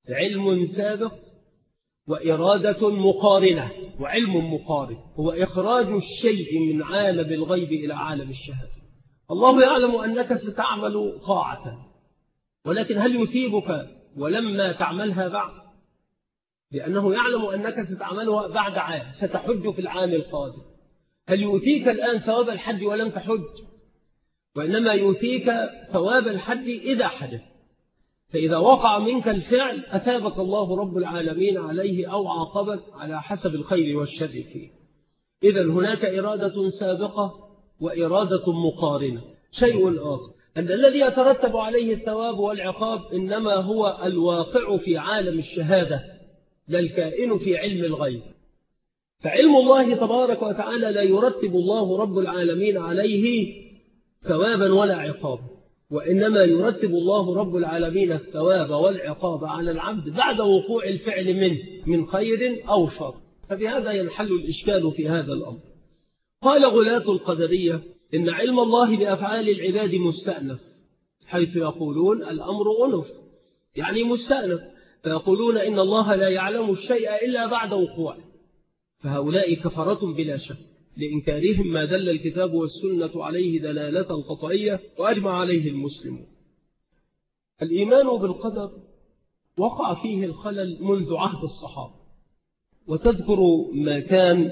علم سابق وإرادة مقارنة. وعلم مقارن هو إخراج الشيء من عالم الغيب إلى عالم الشهادة. الله يعلم أنك ستعمل طاعة، ولكن هل يثيبك ولما تعملها بعد؟ لأنه يعلم أنك ستعملها بعد عام، ستحج في العام القادم. هل يؤتيك الآن ثواب الحج ولم تحج؟ وإنما يؤتيك ثواب الحج إذا حدث. فإذا وقع منك الفعل أثابك الله رب العالمين عليه أو عاقبك على حسب الخير والشر فيه. إذن هناك إرادة سابقة وإرادة مقارنة. شيء آخر أن الذي يترتب عليه الثواب والعقاب إنما هو الواقع في عالم الشهادة، لا الكائن في علم الغيب. فعلم الله تبارك وتعالى لا يرتب الله رب العالمين عليه ثوابا ولا عقابا، وإنما يرتب الله رب العالمين الثواب والعقاب على العبد بعد وقوع الفعل منه من خير أو شر. فبهذا ينحل الإشكال في هذا الأمر. قال غلاة القدرية إن علم الله بأفعال العباد مستأنف، حيث يقولون الأمر أنف، يعني مستأنف، فيقولون إن الله لا يعلم الشيء إلا بعد وقوعه. فهؤلاء كفرة بلا شك لإنكارهم ما دل الكتاب والسنة عليه دلالة قطعية وأجمع عليه المسلمون. الإيمان بالقدر وقع فيه الخلل منذ عهد الصحابة، وتذكر ما كان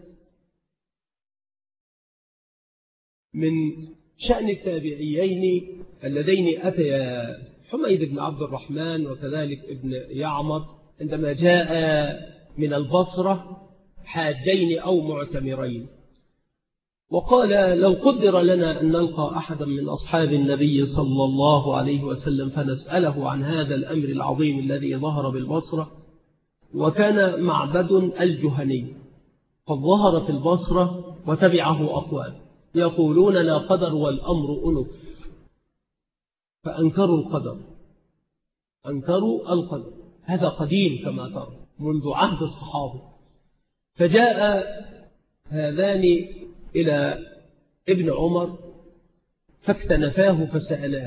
من شأن التابعيين اللذين أتيا حميد بن عبد الرحمن وكذلك ابن يعمر عندما جاء من البصرة حاجين أو معتمرين، وقال لو قدر لنا أن نلقى أحدا من أصحاب النبي صلى الله عليه وسلم فنسأله عن هذا الأمر العظيم الذي ظهر بالبصرة. وكان معبد الجهني قد ظهر في البصرة وتبعه أقوال يقولون لا قدر والأمر أنف، فأنكروا القدر، أنكروا القدر. هذا قديم كما ترى منذ عهد الصحابة. فجاء هذان إلى ابن عمر فاكتنفاه فسألاه،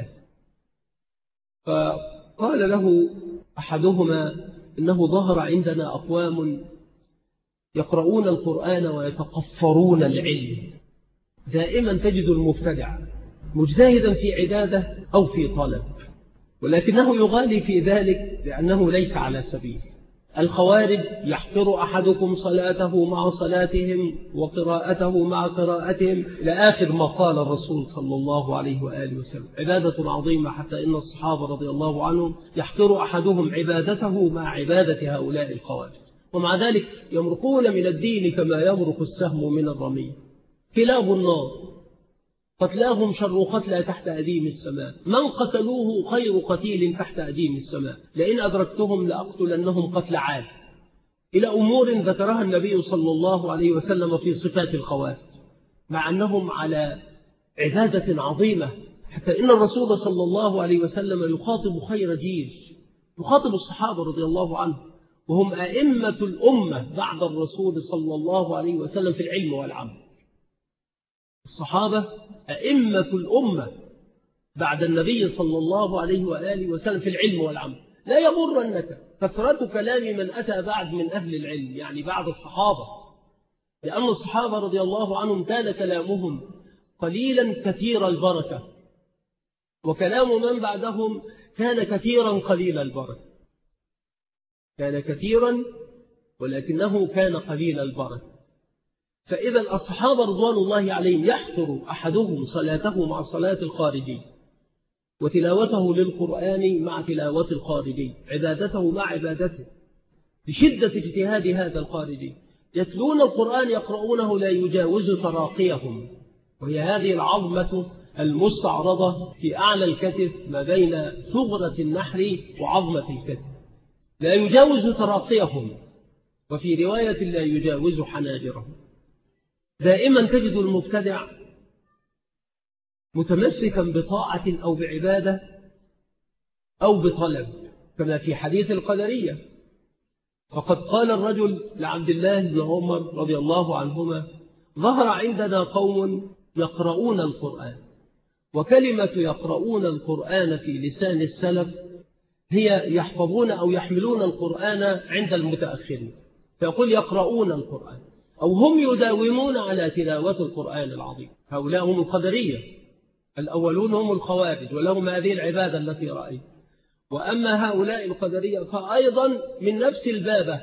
فقال له أحدهما إنه ظهر عندنا أقوام يقرؤون القرآن ويتقفرون العلم. دائما تجد المبتدع مجتهدا في عبادة أو في طلب، ولكنه يغالي في ذلك لأنه ليس على سبيل. الخوارج يحقر أحدكم صلاته مع صلاتهم وقراءته مع قراءتهم إلى آخر ما قال الرسول صلى الله عليه وآله وسلم. عبادة عظيمة حتى إن الصحابة رضي الله عنهم يحقر أحدهم عبادته مع عبادة هؤلاء الخوارج، ومع ذلك يمرقون من الدين كما يمرق السهم من الرمي. كلاب النار قتلاهم شر قتلى تحت أديم السماء، من قتلوه خير قتيل تحت أديم السماء، لئن أدركتهم لأقتلنهم قتل عاد، إلى أمور ذكرها النبي صلى الله عليه وسلم في صفات الخوارج، مع أنهم على عبادة عظيمة، حتى إن الرسول صلى الله عليه وسلم يخاطب خير جيل، يخاطب الصحابة رضي الله عنهم، وهم أئمة الأمة بعد الرسول صلى الله عليه وسلم في العلم والعمل. الصحابة أئمة الأمة بعد النبي صلى الله عليه وآله وسلم في العلم والعمل. لا يغرنك كثرة كلام من أتى بعد من أهل العلم، يعني بعد الصحابة، لأن الصحابة رضي الله عنهم كان كلامهم قليلا كثير البركة، وكلام من بعدهم كان كثيرا قليل البركة. كان كثيرا ولكنه كان قليل البركة. فإذا الصحابة رضوان الله عليهم يحفر أحدهم صلاته مع صلاة الخارجي، وتلاوته للقرآن مع تلاوة الخارجي، عبادته مع عبادته، بشدة اجتهاد هذا الخارجي. يتلون القرآن يقرؤونه لا يجاوز تراقيهم، وهي هذه العظمة المستعرضة في أعلى الكتف ما بين ثغرة النحر وعظمة الكتف، لا يجاوز تراقيهم، وفي رواية لا يجاوز حناجرهم. دائما تجد المبتدع متمسكا بطاعة أو بعبادة أو بطلب، كما في حديث القدرية. فقد قال الرجل لعبد الله بن عمر رضي الله عنهما: ظهر عندنا قوم يقرؤون القرآن، وكلمة يقرؤون القرآن في لسان السلف هي يحفظون أو يحملون القرآن عند المتأخرين، فيقول يقرؤون القرآن أو هم يداومون على تلاوة القرآن العظيم. هؤلاء هم القدرية، الأولون هم الخوارج ولهم هذه العبادة التي رأيت. وأما هؤلاء القدرية فأيضا من نفس البابة،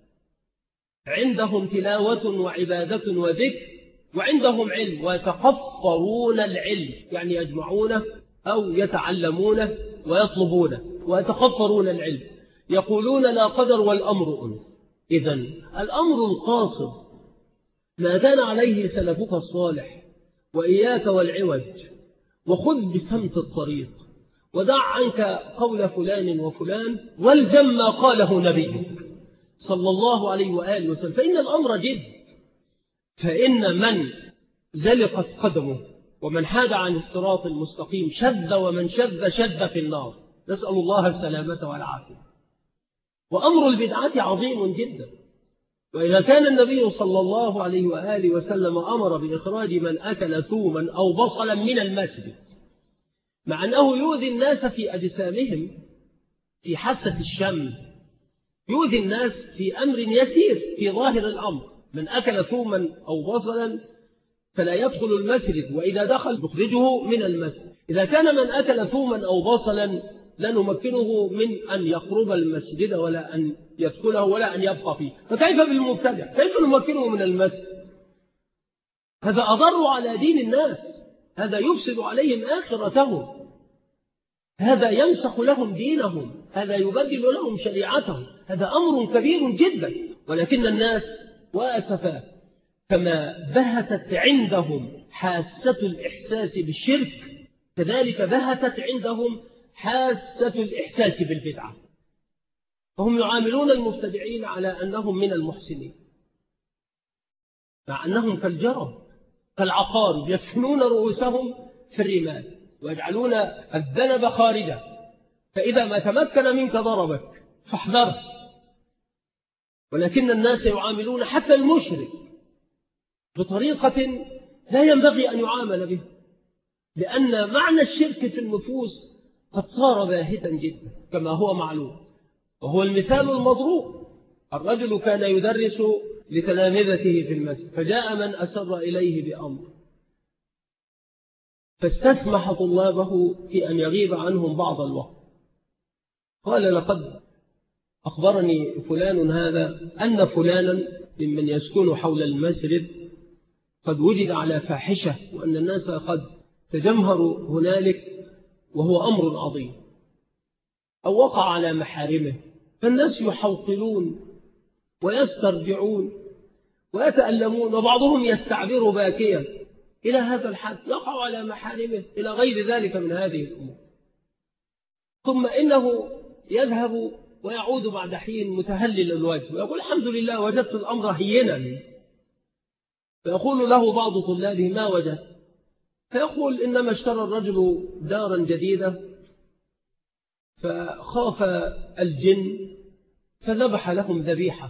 عندهم تلاوة وعبادة وذكر، وعندهم علم ويتقفرون العلم، يعني يجمعونه أو يتعلمونه ويطلبونه ويتقفرون العلم. يقولون لا قدر والأمر أنف. إذن الأمر القاصد ما كان عليه سلفك الصالح، وإياك والعوج، وخذ بسمت الطريق، ودع عنك قول فلان وفلان، والزم ما قاله نبيك صلى الله عليه وآله وسلم. فإن الأمر جد، فإن من زلقت قدمه ومن حاد عن الصراط المستقيم شذ، ومن شذ في النار، نسأل الله السلامة والعافية. وأمر البدعة عظيم جدا. وإذا كان النبي صلى الله عليه وآله وسلم أمر بإخراج من أكل ثوما أو بصلا من المسجد، مع أنه يؤذي الناس في أجسامهم في حاسة الشم، يؤذي الناس في أمر يسير في ظاهر الأمر، من أكل ثوما أو بصلا فلا يدخل المسجد، وإذا دخل نخرجه من المسجد. إذا كان من أكل ثوما أو بصلا لا نمكنه من أن يقرب المسجد ولا أن يدخله ولا أن يبقى فيه، فكيف بالمبتدع؟ كيف نمكنه من المسجد؟ هذا أضر على دين الناس، هذا يفسد عليهم آخرتهم، هذا ينسخ لهم دينهم، هذا يبدل لهم شريعتهم، هذا أمر كبير جدا. ولكن الناس وأسفا كما بهتت عندهم حاسة الإحساس بالشرك، كذلك بهتت عندهم حاسة الإحساس بالبدعة، فهم يعاملون المبتدعين على أنهم من المحسنين، مع أنهم كالجرب كالعقارب يدفنون رؤوسهم في الرمال ويجعلون الذنب خارجا، فإذا ما تمكن منك ضربك فاحذره. ولكن الناس يعاملون حتى المشرك بطريقة لا ينبغي أن يعامل بها، لأن معنى الشرك في النفوس قد صار باهتا جدا كما هو معلوم. وهو المثال المضروب، الرجل كان يدرس لتلامذته في المسجد، فجاء من أسر إليه بأمر، فاستسمح طلابه في أن يغيب عنهم بعض الوقت. قال لقد أخبرني فلان هذا أن فلانا ممن يسكن حول المسجد قد وجد على فاحشة، وأن الناس قد تجمهروا هنالك، وهو أمر عظيم، أو وقع على محارمه، فالناس يحوطلون ويسترجعون ويتألمون، وبعضهم يستعبر باكيا إلى هذا الحد، يقع على محارمه إلى غير ذلك من هذه الأمور. ثم إنه يذهب ويعود بعد حين متهلل الوجه ويقول الحمد لله وجدت الأمر هينا، فيقول له بعض طلابه ما وجدت؟ فيقول إنما اشترى الرجل دارا جديدة فخاف الجن فذبح لهم ذبيحة،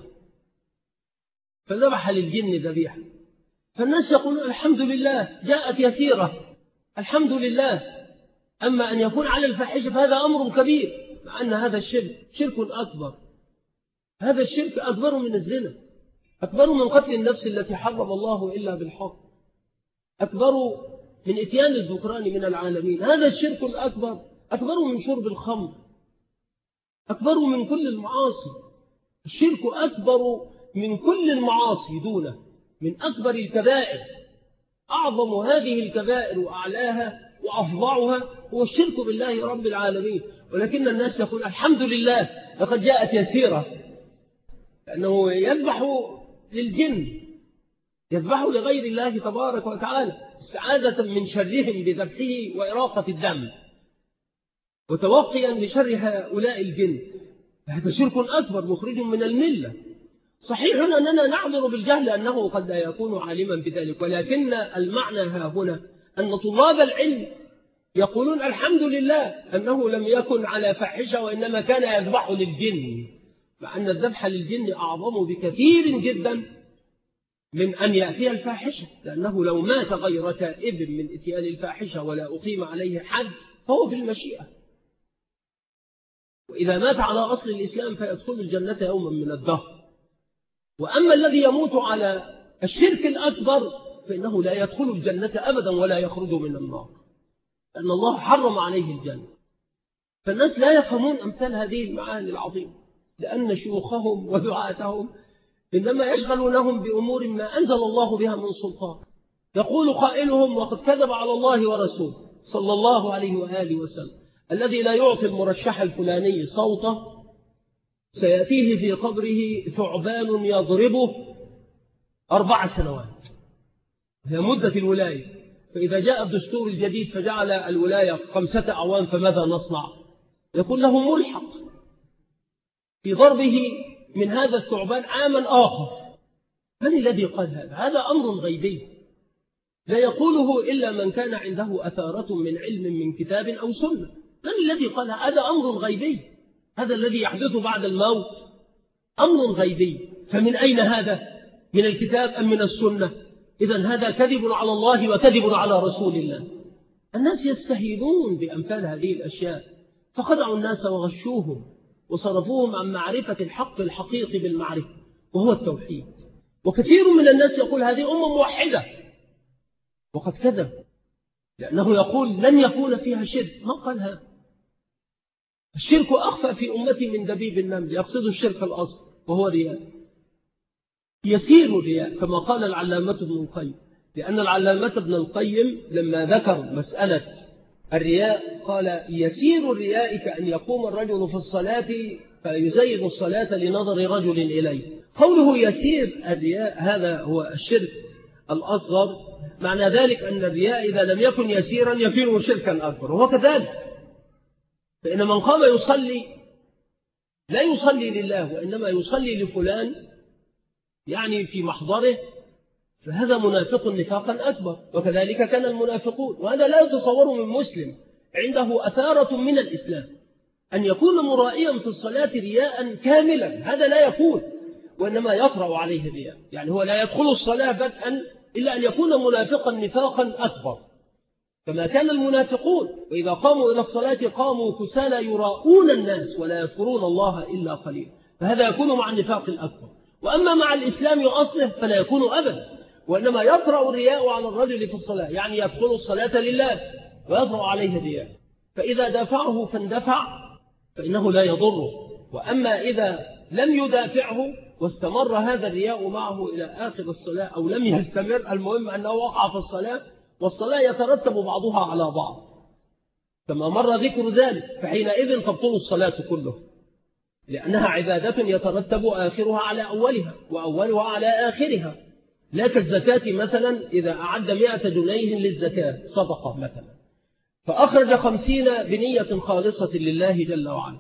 فذبح للجن ذبيحة، فالناس يقولون الحمد لله جاءت يسيرة الحمد لله. أما أن يكون على الفاحشة فهذا أمر كبير، مع أن هذا الشرك شرك أكبر، هذا الشرك أكبر من الزنا، أكبر من قتل النفس التي حرم الله إلا بالحق، أكبر من إتيان الذكران من العالمين. هذا الشرك الأكبر أكبر من شرب الخمر، أكبر من كل المعاصي. الشرك أكبر من كل المعاصي دونه، من أكبر الكبائر. أعظم هذه الكبائر وأعلاها وأفظعها هو الشرك بالله رب العالمين. ولكن الناس يقول الحمد لله لقد جاءت يسيرة، لأنه يذبح للجن، يذبح لغير الله تبارك وتعالى استعاذة من شرهم بذبحه وإراقة الدم وتوقيا لشر هؤلاء الجن. هذا شرك أكبر مخرج من الملة. صحيح أننا نعذر بالجهل أنه قد لا يكون عالما بذلك، ولكن المعنى ها هنا أن طلاب العلم يقولون الحمد لله أنه لم يكن على فاحشة وإنما كان يذبح للجن، مع أن الذبح للجن أعظم بكثير جدا من أن يأتي الفاحشة، لأنه لو مات غير تائب من إتيان الفاحشة ولا أقيم عليه حد فهو في المشيئة. وإذا مات على أصل الإسلام فيدخل الجنة يوما من الدهر. وأما الذي يموت على الشرك الأكبر فإنه لا يدخل الجنة أبدا ولا يخرج من النار، لأن الله حرم عليه الجنة. فالناس لا يفهمون أمثال هذه المعاني العظيمة، لأن شيوخهم ودعاتهم إنما يشغلونهم بأمور ما أنزل الله بها من سلطان. يقول قائلهم: وقد كذب على الله ورسوله صلى الله عليه وآله وسلم الذي لا يعطي المرشح الفلاني صوته سيأتيه في قبره ثعبان يضربه 4 سنوات، هي مدة الولاية. فإذا جاء الدستور الجديد فجعل الولاية 5 أعوام فماذا نصنع؟ يقول له ملحق في ضربه من هذا الثعبان عاما آخر. من الذي قال هذا؟ هذا أمر غيبي لا يقوله إلا من كان عنده أثارة من علم من كتاب أو سنة. من الذي قال هذا؟ أمر غيبي. هذا الذي يحدث بعد الموت أمر غيبي. فمن أين هذا؟ من الكتاب أم من السنة؟ إذن هذا كذب على الله وكذب على رسول الله. الناس يستهينون بأمثال هذه الأشياء، فخدعوا الناس وغشوهم وصرفوهم عن معرفة الحق الحقيقي بالمعرفة وهو التوحيد. وكثير من الناس يقول هذه أمة موحدة، وقد كذب، لأنه يقول لن يكون فيها شرك. ما قال هذا؟ الشرك أخفى في أمتي من دبيب النمل. يقصد الشرك الأصل وهو رياء، يسير الرياء كما قال العلامة ابن القيم. لأن العلامة ابن القيم لما ذكر مسألة الرياء قال: يسير الرياء كأن يقوم الرجل في الصلاة فيزين الصلاة لنظر رجل إليه. قوله يسير الرياء هذا هو الشرك الأصغر. معنى ذلك أن الرياء إذا لم يكن يسيرا يكون شركا أكبر، وهو كذلك. فإن من قام يصلي لا يصلي لله وإنما يصلي لفلان يعني في محضره، فهذا منافق نفاقا أكبر. وكذلك كان المنافقون. وهذا لا يتصور من مسلم عنده أثارة من الإسلام أن يكون مرائيا في الصلاة رياء كاملا. هذا لا يكون، وإنما يطرأ عليه الرياء. يعني هو لا يدخل الصلاة بدءا إلا أن يكون منافقا نفاقا أكبر، كما كان المنافقون. وإذا قاموا إلى الصلاة قاموا كسالى يراؤون الناس ولا يذكرون الله إلا قليلا. فهذا يكون مع النفاق الأكبر. وأما مع الإسلام أصله فلا يكون أبدا، وإنما يطرأ الرياء على الرجل في الصلاة، يعني يدخل الصلاة لله ويطرأ عليه الرياء. فإذا دافعه فاندفع فإنه لا يضره. وأما إذا لم يدافعه واستمر هذا الرياء معه إلى آخر الصلاة أو لم يستمر، المهم أنه وقع في الصلاة، والصلاة يترتب بعضها على بعض كما مر ذكر ذلك، فحينئذ تبطل الصلاة كله، لأنها عبادة يترتب آخرها على أولها وأولها على آخرها. لا كالزكاة مثلا، إذا أعد 100 جنيه للزكاة صدقة مثلا فأخرج 50 بنية خالصة لله جل وعلا،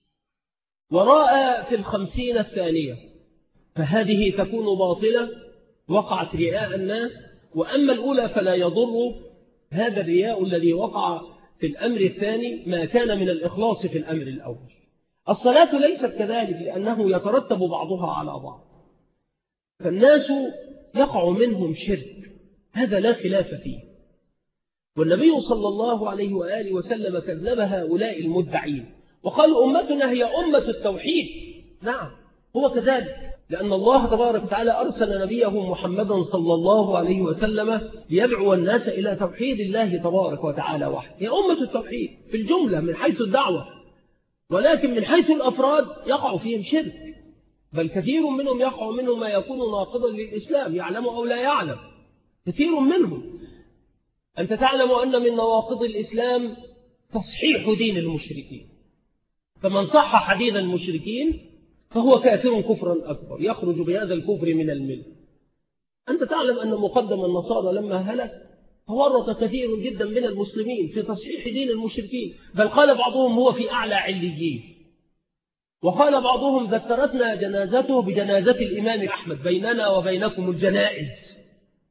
ورأى في 50 الثانية، فهذه تكون باطلة وقعت رياء الناس. وأما الأولى فلا يضر هذا الرياء الذي وقع في الأمر الثاني ما كان من الإخلاص في الأمر الأول. الصلاة ليست كذلك، لأنه يترتب بعضها على بعض. فالناس يقع منهم شرك، هذا لا خلاف فيه. والنبي صلى الله عليه وآله وسلم كذب هؤلاء المدعين وقال أمتنا هي أمة التوحيد. نعم هو كذلك، لأن الله تبارك وتعالى أرسل نبيه محمدا صلى الله عليه وسلم ليدعو الناس إلى توحيد الله تبارك وتعالى وحده. هي أمة التوحيد في الجملة من حيث الدعوة، ولكن من حيث الأفراد يقع فيهم شرك، بل كثير منهم يقع منهم ما يكون ناقضا للإسلام، يعلم أو لا يعلم. كثير منهم أنت تعلم أن من نواقض الإسلام تصحيح دين المشركين، فمن صحح دين المشركين فهو كافر كفرا أكبر، يخرج بهذا الكفر من الملة. أنت تعلم أن مقدم النصارى لما هلك تورط كثير جدا من المسلمين في تصحيح دين المشركين، بل قال بعضهم هو في أعلى عليين، وقال بعضهم ذكرتنا جنازته بجنازة الإمام أحمد، بيننا وبينكم الجنائز.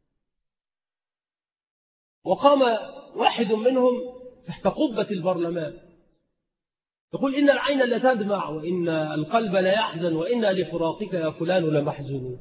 وقام واحد منهم تحت قبة البرلمان يقول إن العين لتدمع وإن القلب لا يحزن وإنا لفراقك يا فلان لمحزونون.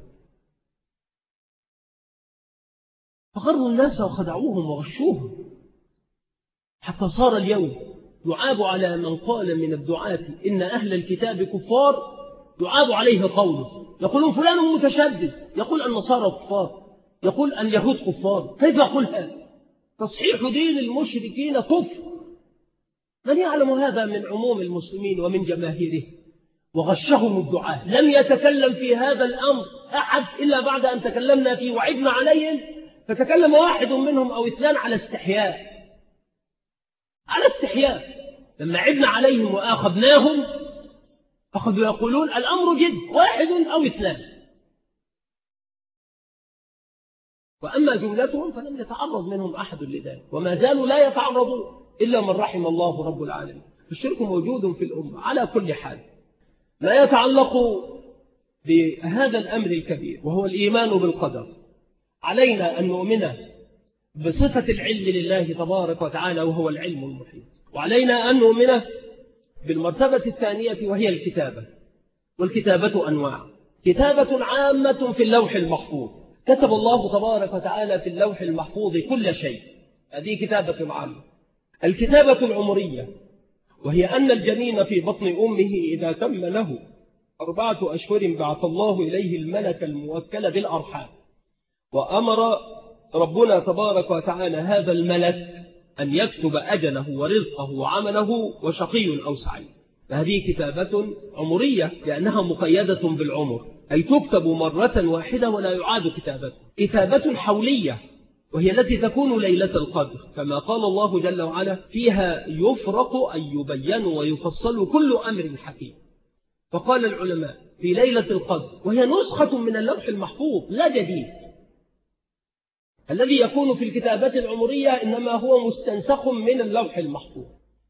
فغروا الناس وخدعوهم وغشوهم حتى صار اليوم يعاب على من قال من الدعاة إن أهل الكتاب كفار، يعاب عليه قوله، يقولون فلان متشدد، يقول النصارى كفار، يقول اليهود كفار. كيف يقول هذا؟ تصحيح دين المشركين كفر. من يعلم هذا من عموم المسلمين ومن جماهيره؟ وغشهم الدعاة. لم يتكلم في هذا الأمر أحد إلا بعد أن تكلمنا فيه وعدنا عليهم، فتكلم واحد منهم أو اثنان على استحياء، على استحياء. لما عدنا عليهم وآخذناهم أخذوا يقولون الأمر جد، واحد أو اثنان. وأما جملتهم فلم يتعرض منهم أحد لذلك، وما زالوا لا يتعرضون إلا من رحم الله رب العالمين. الشرك موجود في الأمة على كل حال. ما يتعلق بهذا الأمر الكبير وهو الإيمان بالقدر، علينا أن نؤمن بصفة العلم لله تبارك وتعالى وهو العلم المحيط، وعلينا أن نؤمن بالمرتبة الثانية وهي الكتابة. والكتابة أنواع: كتابة عامة في اللوح المحفوظ، كتب الله تبارك وتعالى في اللوح المحفوظ كل شيء، هذه كتابة عامة. الكتابة العمرية، وهي أن الجنين في بطن أمه إذا تم له 4 أشهر بعث الله إليه الملك الموكل بالأرحام، وأمر ربنا تبارك وتعالى هذا الملك أن يكتب أجله ورزقه وعمله وشقي أو سعيد. فهذه كتابة عمرية لأنها مقيدة بالعمر، أي تكتب مرة واحدة ولا يعاد كتابته. كتابة حولية، وهي التي تكون ليلة القدر، كما قال الله جل وعلا: فيها يفرق أي يبين ويفصل كل أمر حكيم. فقال العلماء: في ليلة القدر، وهي نسخة من اللوح المحفوظ لا جديد. الذي يكون في الكتابات العمرية إنما هو مستنسخ من اللوح المحفوظ،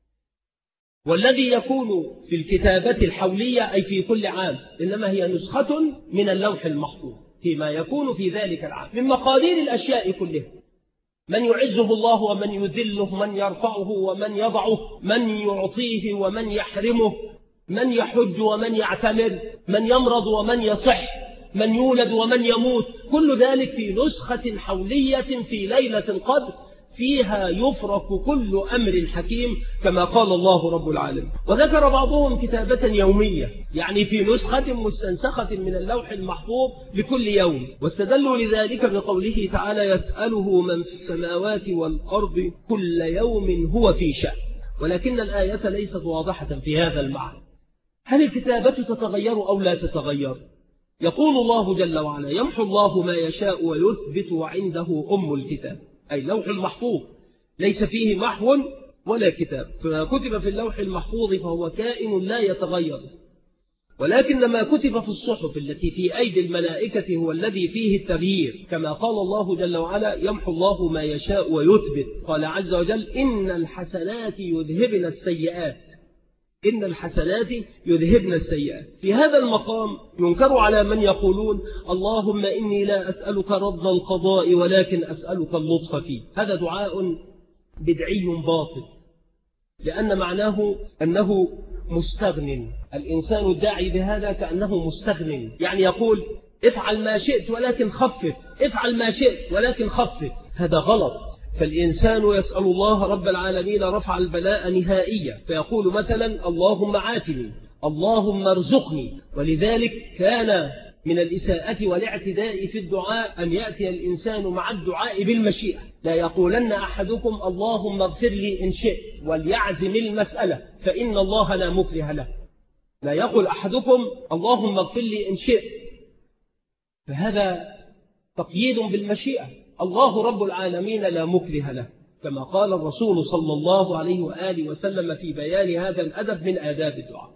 والذي يكون في الكتابات الحولية أي في كل عام إنما هي نسخة من اللوح المحفوظ فيما يكون في ذلك العام من مقادير الأشياء كلها: من يعزه الله ومن يذله، من يرفعه ومن يضعه، من يعطيه ومن يحرمه، من يحج ومن يعتمر، من يمرض ومن يصح، من يولد ومن يموت. كل ذلك في نسخة حولية في ليلة القدر فيها يفرق كل أمر حكيم، كما قال الله رب العالمين. وذكر بعضهم كتابة يومية، يعني في نسخة مستنسخة من اللوح المحفوظ لكل يوم، واستدلوا لذلك بقوله تعالى: يسأله من في السماوات والأرض كل يوم هو في شأن. ولكن الآية ليست واضحة في هذا المعنى. هل الكتابة تتغير أو لا تتغير؟ يقول الله جل وعلا: يمحو الله ما يشاء ويثبت وعنده أم الكتاب، أي اللوح المحفوظ ليس فيه محو ولا كتاب. فما كتب في اللوح المحفوظ فهو كائن لا يتغير، ولكن ما كتب في الصحف التي في أيدي الملائكة هو الذي فيه التغيير، كما قال الله جل وعلا: يمحو الله ما يشاء ويثبت. قال عز وجل: إن الحسنات يذهبن السيئات، إن الحسنات يذهبن السيئات. في هذا المقام ينكر على من يقولون: اللهم إني لا أسألك رد القضاء ولكن أسألك اللطف فيه. هذا دعاء بدعي باطل، لأن معناه أنه مستغن. الإنسان الداعي بهذا كأنه مستغن، يعني يقول: افعل ما شئت ولكن خفف، افعل ما شئت ولكن خفف. هذا غلط. فالإنسان يسأل الله رب العالمين رفع البلاء نهائيا، فيقول مثلا: اللهم عافني، اللهم ارزقني. ولذلك كان من الإساءة والاعتداء في الدعاء أن يأتي الإنسان مع الدعاء بالمشيئة. لا يقولن أحدكم: اللهم اغفر لي إن شئت، وليعزم المسألة فإن الله لا مكره له. لا يقول أحدكم: اللهم اغفر لي إن شئت، فهذا تقييد بالمشيئة. الله رب العالمين لا مكره له، كما قال الرسول صلى الله عليه وآله وسلم في بيان هذا الأدب من آداب الدعاء.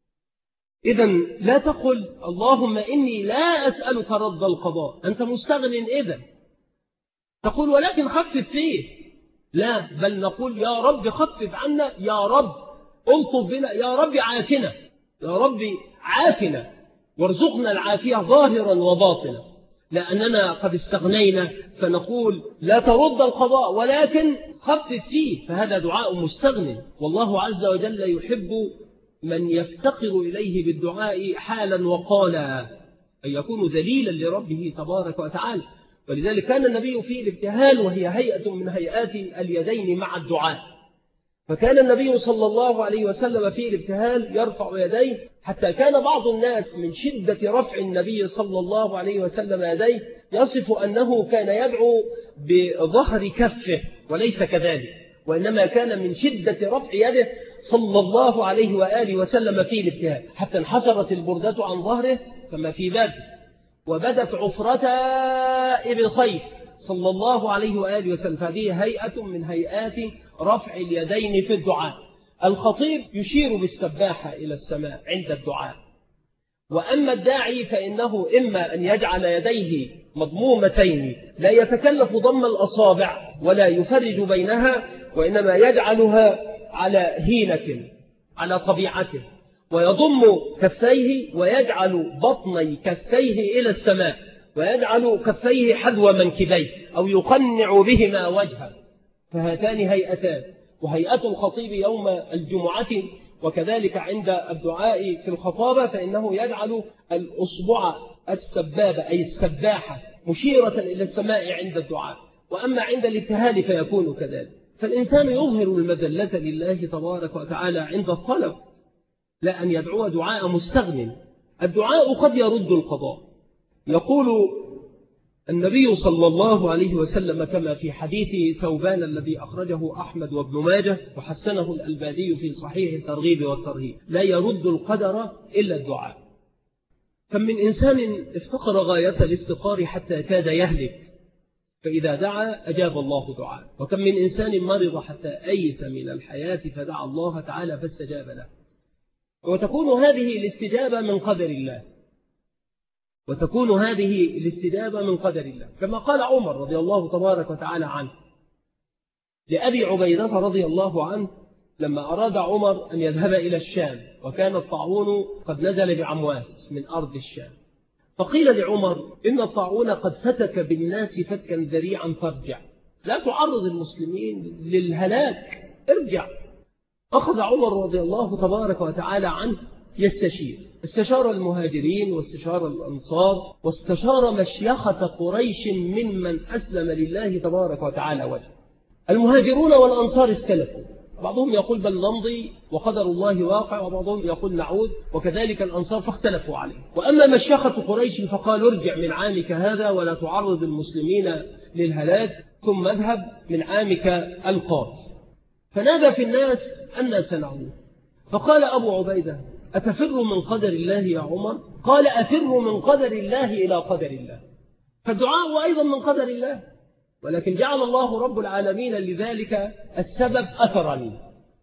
إذن لا تقل: اللهم إني لا أسألك رد القضاء، أنت مستغن. إذن تقول: ولكن خفف فيه. لا، بل نقول: يا رب خفف عنا، يا رب ألطف بنا، يا رب عافنا، يا رب عافنا وارزقنا العافية ظاهرا وباطنا. لأننا قد استغنينا فنقول: لا ترد القضاء ولكن خفف فيه. فهذا دعاء مستغن، والله عز وجل يحب من يفتقر إليه بالدعاء حالا وقالا، أن يكون ذليلا لربه تبارك وتعالى. ولذلك كان النبي في الابتهال، وهي هيئة من هيئات اليدين مع الدعاء، فكان النبي صلى الله عليه وسلم في الابتهال يرفع يديه، حتى كان بعض الناس من شدة رفع النبي صلى الله عليه وسلم يديه يصف أنه كان يدعو بظهر كفه، وليس كذلك، وإنما كان من شدة رفع يده صلى الله عليه وآله وسلم في الابتهال، حتى انحسرت البردة عن ظهره كما في بدر، وبدت عفرتا ابن خيف صلى الله عليه وآله وسلم. فهذه هيئة من هيئات رفع اليدين في الدعاء. الخطيب يشير بالسباحة إلى السماء عند الدعاء، وأما الداعي فإنه إما أن يجعل يديه مضمومتين لا يتكلف ضم الأصابع ولا يفرج بينها، وإنما يجعلها على هينة على طبيعته، ويضم كفيه ويجعل بطني كفيه إلى السماء، ويجعل كفيه حذو منكبيه أو يقنع بهما وجهه. فهاتان هيئتان، وهيئة الخطيب يوم الجمعة وكذلك عند الدعاء في الخطابة فإنه يجعل الأصبع السبابة أي السباحة مشيرة إلى السماء عند الدعاء، وأما عند الابتهال فيكون كذلك. فالإنسان يظهر المذلة لله تبارك وتعالى عند الطلب، لا أن يدعو دعاء مستغن. الدعاء قد يرد القضاء. يقول النبي صلى الله عليه وسلم كما في حديث ثوبان الذي أخرجه أحمد وابن ماجه وحسنه الألباني في صحيح الترغيب والترهيب: لا يرد القدر إلا الدعاء. كم من إنسان افتقر غاية الافتقار حتى كاد يهلك، فإذا دعا أجاب الله دعاء. وكم من إنسان مرض حتى أيس من الحياة فدعا الله تعالى فاستجاب له. وتكون هذه الاستجابة من قدر الله، وتكون هذه الاستجابة من قدر الله، كما قال عمر رضي الله تبارك وتعالى عنه لأبي عبيدة رضي الله عنه لما أراد عمر أن يذهب إلى الشام، وكان الطاعون قد نزل بعمواس من أرض الشام، فقيل لعمر إن الطاعون قد فتك بالناس فتكا ذريعا فارجع، لا تعرض المسلمين للهلاك، ارجع. أخذ عمر رضي الله تبارك وتعالى عنه يستشير، استشار المهاجرين واستشار الأنصار واستشار مشيخة قريش ممن أسلم لله تبارك وتعالى وجه. المهاجرون والأنصار اختلفوا، بعضهم يقول بل نمضي وقدر الله واقع، وبعضهم يقول نعود، وكذلك الأنصار فاختلفوا عليه. وأما مشيخة قريش فقالوا ارجع من عامك هذا ولا تعرض المسلمين للهلاك، ثم اذهب من عامك القادم. فنادى في الناس أن سنعود، فقال أبو عبيدة أتفر من قدر الله يا عمر؟ قال أفر من قدر الله إلى قدر الله. فالدعاء أيضا من قدر الله، ولكن جعل الله رب العالمين لذلك السبب أثرا،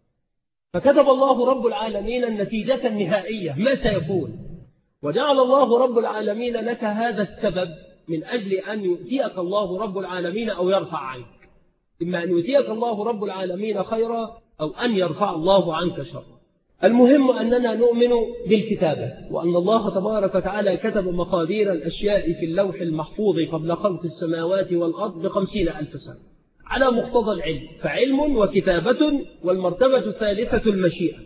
فكتب الله رب العالمين النتيجة النهائية ما سيكون، وجعل الله رب العالمين لك هذا السبب من أجل أن يؤتيك الله رب العالمين أو يرفع عنك، إما أن يؤتيك الله رب العالمين خيرا أو أن يرفع الله عنك شرا. المهم أننا نؤمن بالكتابة، وأن الله تبارك وتعالى كتب مقادير الأشياء في اللوح المحفوظ قبل خلق السماوات والأرض ب50,000 سنة على مقتضى العلم، فعلم وكتابة، والمرتبة الثالثة المشيئة،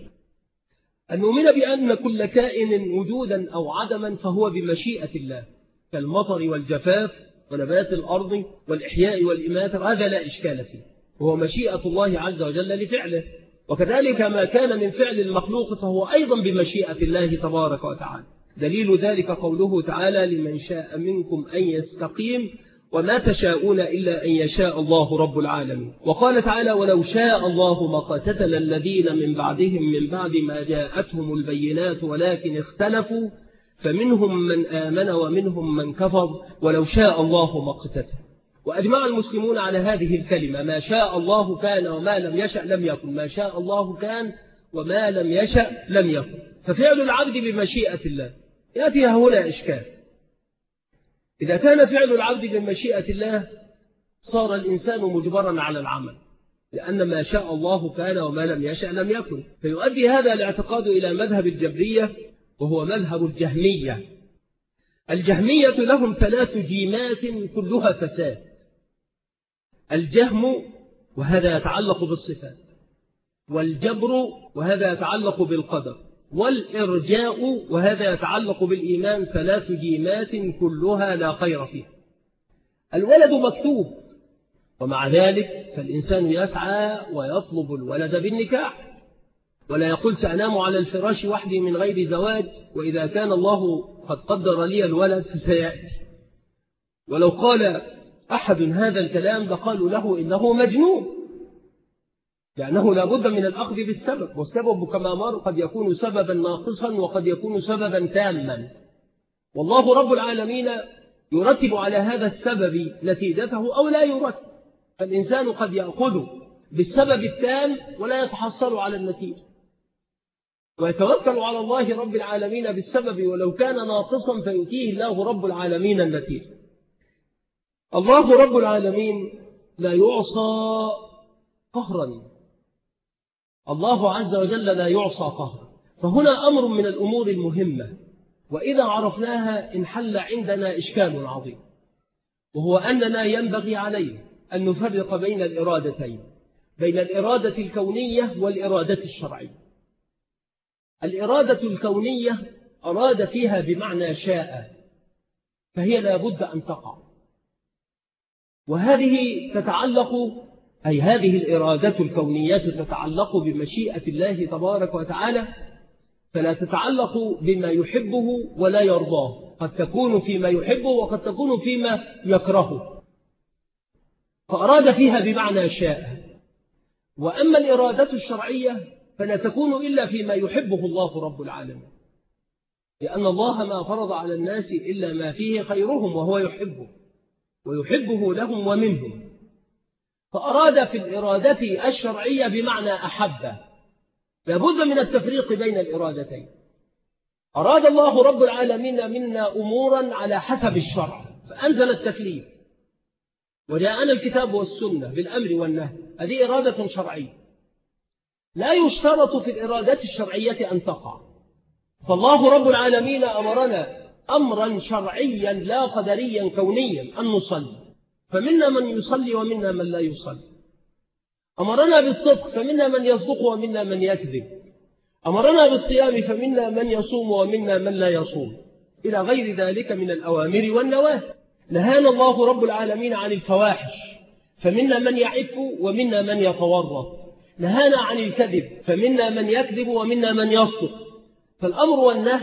أن نؤمن بأن كل كائن وجودا أو عدما فهو بمشيئة الله، كالمطر والجفاف ونبات الأرض والإحياء والإماتة، هذا لا إشكال فيه، وهو مشيئة الله عز وجل لفعله. وكذلك ما كان من فعل المخلوق فهو أيضا بمشيئة الله تبارك وتعالى. دليل ذلك قوله تعالى لمن شاء منكم أن يستقيم وما تشاءون إلا أن يشاء الله رب العالمين. وقال تعالى ولو شاء الله ما قتتل الذين من بعدهم من بعد ما جاءتهم البينات ولكن اختلفوا فمنهم من آمن ومنهم من كفر ولو شاء الله ما قتتل. وأجمع المسلمون على هذه الكلمة: ما شاء الله كان وما لم يشأ لم يكن، ما شاء الله كان وما لم يشأ لم يكن. ففعل العبد بمشيئة الله. يأتي هنا إشكال: إذا كان فعل العبد بمشيئة الله صار الإنسان مجبرا على العمل، لأن ما شاء الله كان وما لم يشأ لم يكن، فيؤدي هذا الاعتقاد إلى مذهب الجبرية وهو مذهب الجهمية. الجهمية لهم 3 جيمات كلها فساد: الجهم وهذا يتعلق بالصفات، والجبر وهذا يتعلق بالقدر، والإرجاء وهذا يتعلق بالإيمان. 3 جيمات كلها لا خير فيها. الولد مكتوب ومع ذلك فالإنسان يسعى ويطلب الولد بالنكاح، ولا يقول سأنام على الفراش وحدي من غير زواج، وإذا كان الله قد قدر لي الولد فسيأتي. ولو قال أحد هذا الكلام لقالوا له إنه مجنون، لأنه لا بد من الأخذ بالسبب، والسبب كما مر قد يكون سببا ناقصا وقد يكون سببا تاما، والله رب العالمين يرتب على هذا السبب نتيجته أو لا يرتب. فالإنسان قد يأخذ بالسبب التام ولا يتحصل على النتيجة، ويتوكل على الله رب العالمين بالسبب ولو كان ناقصا فيؤتيه الله رب العالمين النتيجة. الله رب العالمين لا يعصى قهرا، الله عز وجل لا يعصى قهرا. فهنا أمر من الأمور المهمة، وإذا عرفناها انحل عندنا إشكال عظيم، وهو أننا ينبغي علينا أن نفرق بين الإرادتين، بين الإرادة الكونية والإرادة الشرعية. الإرادة الكونية أراد فيها بمعنى شاء، فهي لا بد أن تقع، وهذه تتعلق، أي هذه الإرادة الكونية تتعلق بمشيئة الله تبارك وتعالى، فلا تتعلق بما يحبه ولا يرضاه، قد تكون فيما يحبه وقد تكون فيما يكرهه، فأراد فيها بمعنى شاء. وأما الإرادة الشرعية فلا تكون إلا فيما يحبه الله رب العالمين، لأن الله ما فرض على الناس إلا ما فيه خيرهم وهو يحبه ويحبه لهم ومنهم، فأراد في الإرادة الشرعية بمعنى أحب. لابد من التفريق بين الإرادتين. أراد الله رب العالمين منا أمورا على حسب الشرع فأنزل التكليف، وجاءنا الكتاب والسنة بالأمر والنهي، هذه إرادة شرعية. لا يشترط في الإرادة الشرعية أن تقع، فالله رب العالمين أمرنا أمرا شرعيا لا قدريا كونيا أن نصلي، فمنا من يصلي ومنا من لا يصلي. أمرنا بالصدق فمنا من يصدق ومنا من يكذب. أمرنا بالصيام فمنا من يصوم ومنا من لا يصوم، إلى غير ذلك من الأوامر والنواهي. نهانا الله رب العالمين عن الفواحش، فمنا من يعف ومنا من يتورط. نهانا عن الكذب، فمنا من يكذب ومنا من يصدق. فالأمر والنهي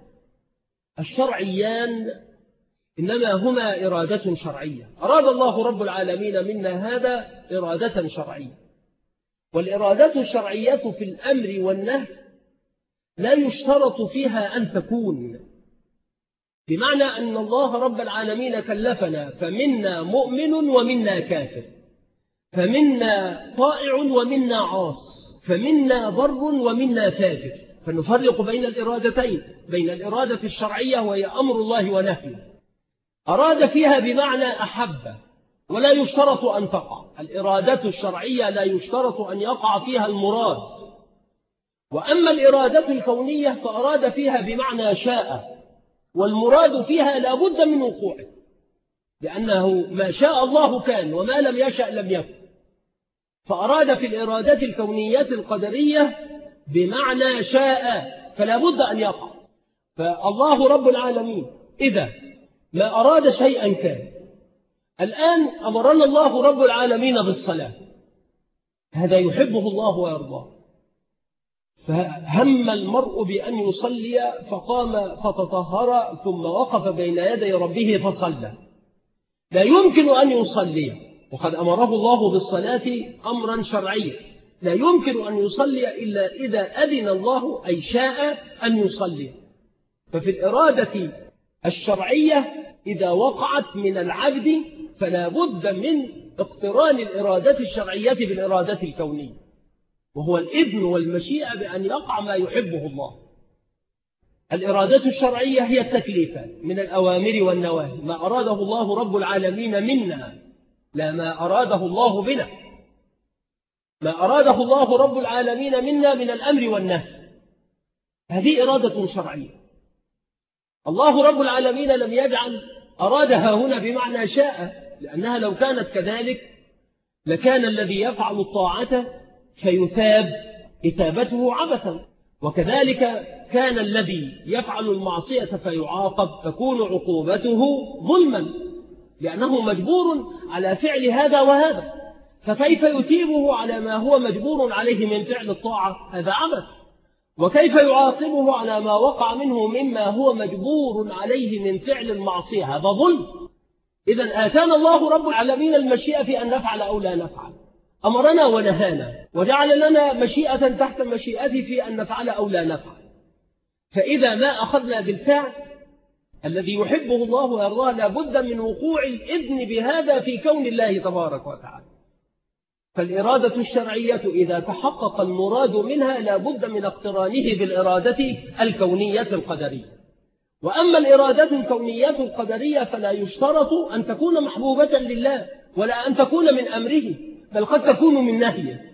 الشرعيان إنما هما إرادة شرعية. أراد الله رب العالمين منا هذا إرادة شرعية، والإرادة الشرعية في الأمر والنهي لا يشترط فيها أن تكون، بمعنى أن الله رب العالمين كلفنا فمنا مؤمن ومنا كافر، فمنا طائع ومنا عاص، فمنا بر ومنا فاجر، فنفرق بين الإرادتين، بين الإرادة الشرعية وهي أمر الله ونهيه. أراد فيها بمعنى أحب، ولا يشترط أن تقع. الإرادة الشرعية لا يشترط أن يقع فيها المراد. وأما الإرادة الكونية فأراد فيها بمعنى شاء، والمراد فيها لا بد من وقوعه، لأنه ما شاء الله كان وما لم يشأ لم يكن. فأراد في الإرادة الكونية القدرية بمعنى شاء، فلا بد أن يقع. فالله رب العالمين إذا ما أراد شيئا كان. الآن أمرنا الله رب العالمين بالصلاة، هذا يحبه الله ويرضاه، فهم المرء بأن يصلي فقام فتطهر ثم وقف بين يدي ربه فصلى. لا يمكن أن يصلي، وقد أمره الله بالصلاة أمرا شرعيا، لا يمكن أن يصلي إلا إذا أذن الله أي شاء أن يصلي. ففي الإرادة الشرعية إذا وقعت من العبد فلا بد من اقتران الإرادة الشرعية بالإرادة الكونية، وهو الإذن والمشيئة بأن يقع ما يحبه الله. الإرادة الشرعية هي التكليفات من الأوامر والنواهي، ما أراده الله رب العالمين منا، لا ما أراده الله بنا. ما أراده الله رب العالمين منا من الأمر والنهي، هذه إرادة شرعية. الله رب العالمين لم يجعل أرادها هنا بمعنى شاء، لأنها لو كانت كذلك لكان الذي يفعل الطاعة فيثاب إثابته عبثا، وكذلك كان الذي يفعل المعصية فيعاقب تكون عقوبته ظلما. لأنه مجبور على فعل هذا وهذا، فكيف يثيبه على ما هو مجبور عليه من فعل الطاعة؟ هذا عبث. وكيف يعاقبه على ما وقع منه مما هو مجبور عليه من فعل المعصية؟ هذا ظلم. إذن آتانا الله رب العالمين المشيئة في أن نفعل أو لا نفعل، أمرنا ونهانا، وجعل لنا مشيئة تحت مشيئته في أن نفعل أو لا نفعل. فإذا ما أخذنا بالفعل الذي يحبه الله ويرضاه لابد من وقوع الإذن بهذا في كون الله تبارك وتعالى. فالإرادة الشرعية إذا تحقق المراد منها لابد من اقترانه بالإرادة الكونية القدرية. وأما الإرادة الكونية القدرية فلا يشترط أن تكون محبوبة لله ولا أن تكون من أمره، بل قد تكون من نهيه.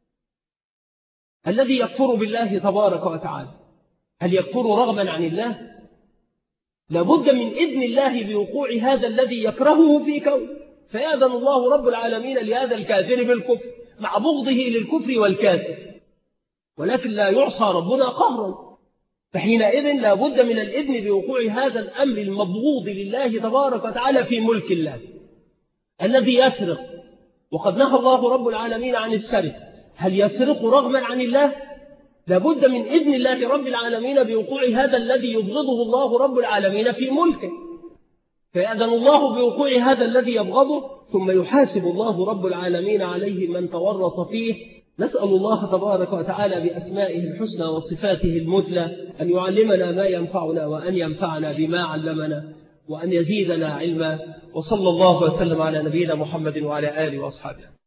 الذي يكفر بالله تبارك وتعالى هل يكفر رغبا عن الله؟ لابد من إذن الله بوقوع هذا الذي يكرهه في كون، فيأذن الله رب العالمين لهذا الكافر بالكفر مع بغضه للكفر والكافر، ولكن لا يعصى ربنا قهرا. فحينئذ لابد من الإذن بوقوع هذا الأمر المبغوض لله تبارك وتعالى في ملك الله. الذي يسرق وقد نهى الله رب العالمين عن السرقة، هل يسرق رغما عن الله؟ لابد من إذن الله رب العالمين بوقوع هذا الذي يبغضه الله رب العالمين في ملكه، فيأذن الله بوقوع هذا الذي يبغضه، ثم يحاسب الله رب العالمين عليه من تورط فيه. نسأل الله تبارك وتعالى بأسمائه الحسنى وصفاته المثلى أن يعلمنا ما ينفعنا وأن ينفعنا بما علمنا وأن يزيدنا علما. وصلى الله وسلم على نبينا محمد وعلى آله وأصحابه.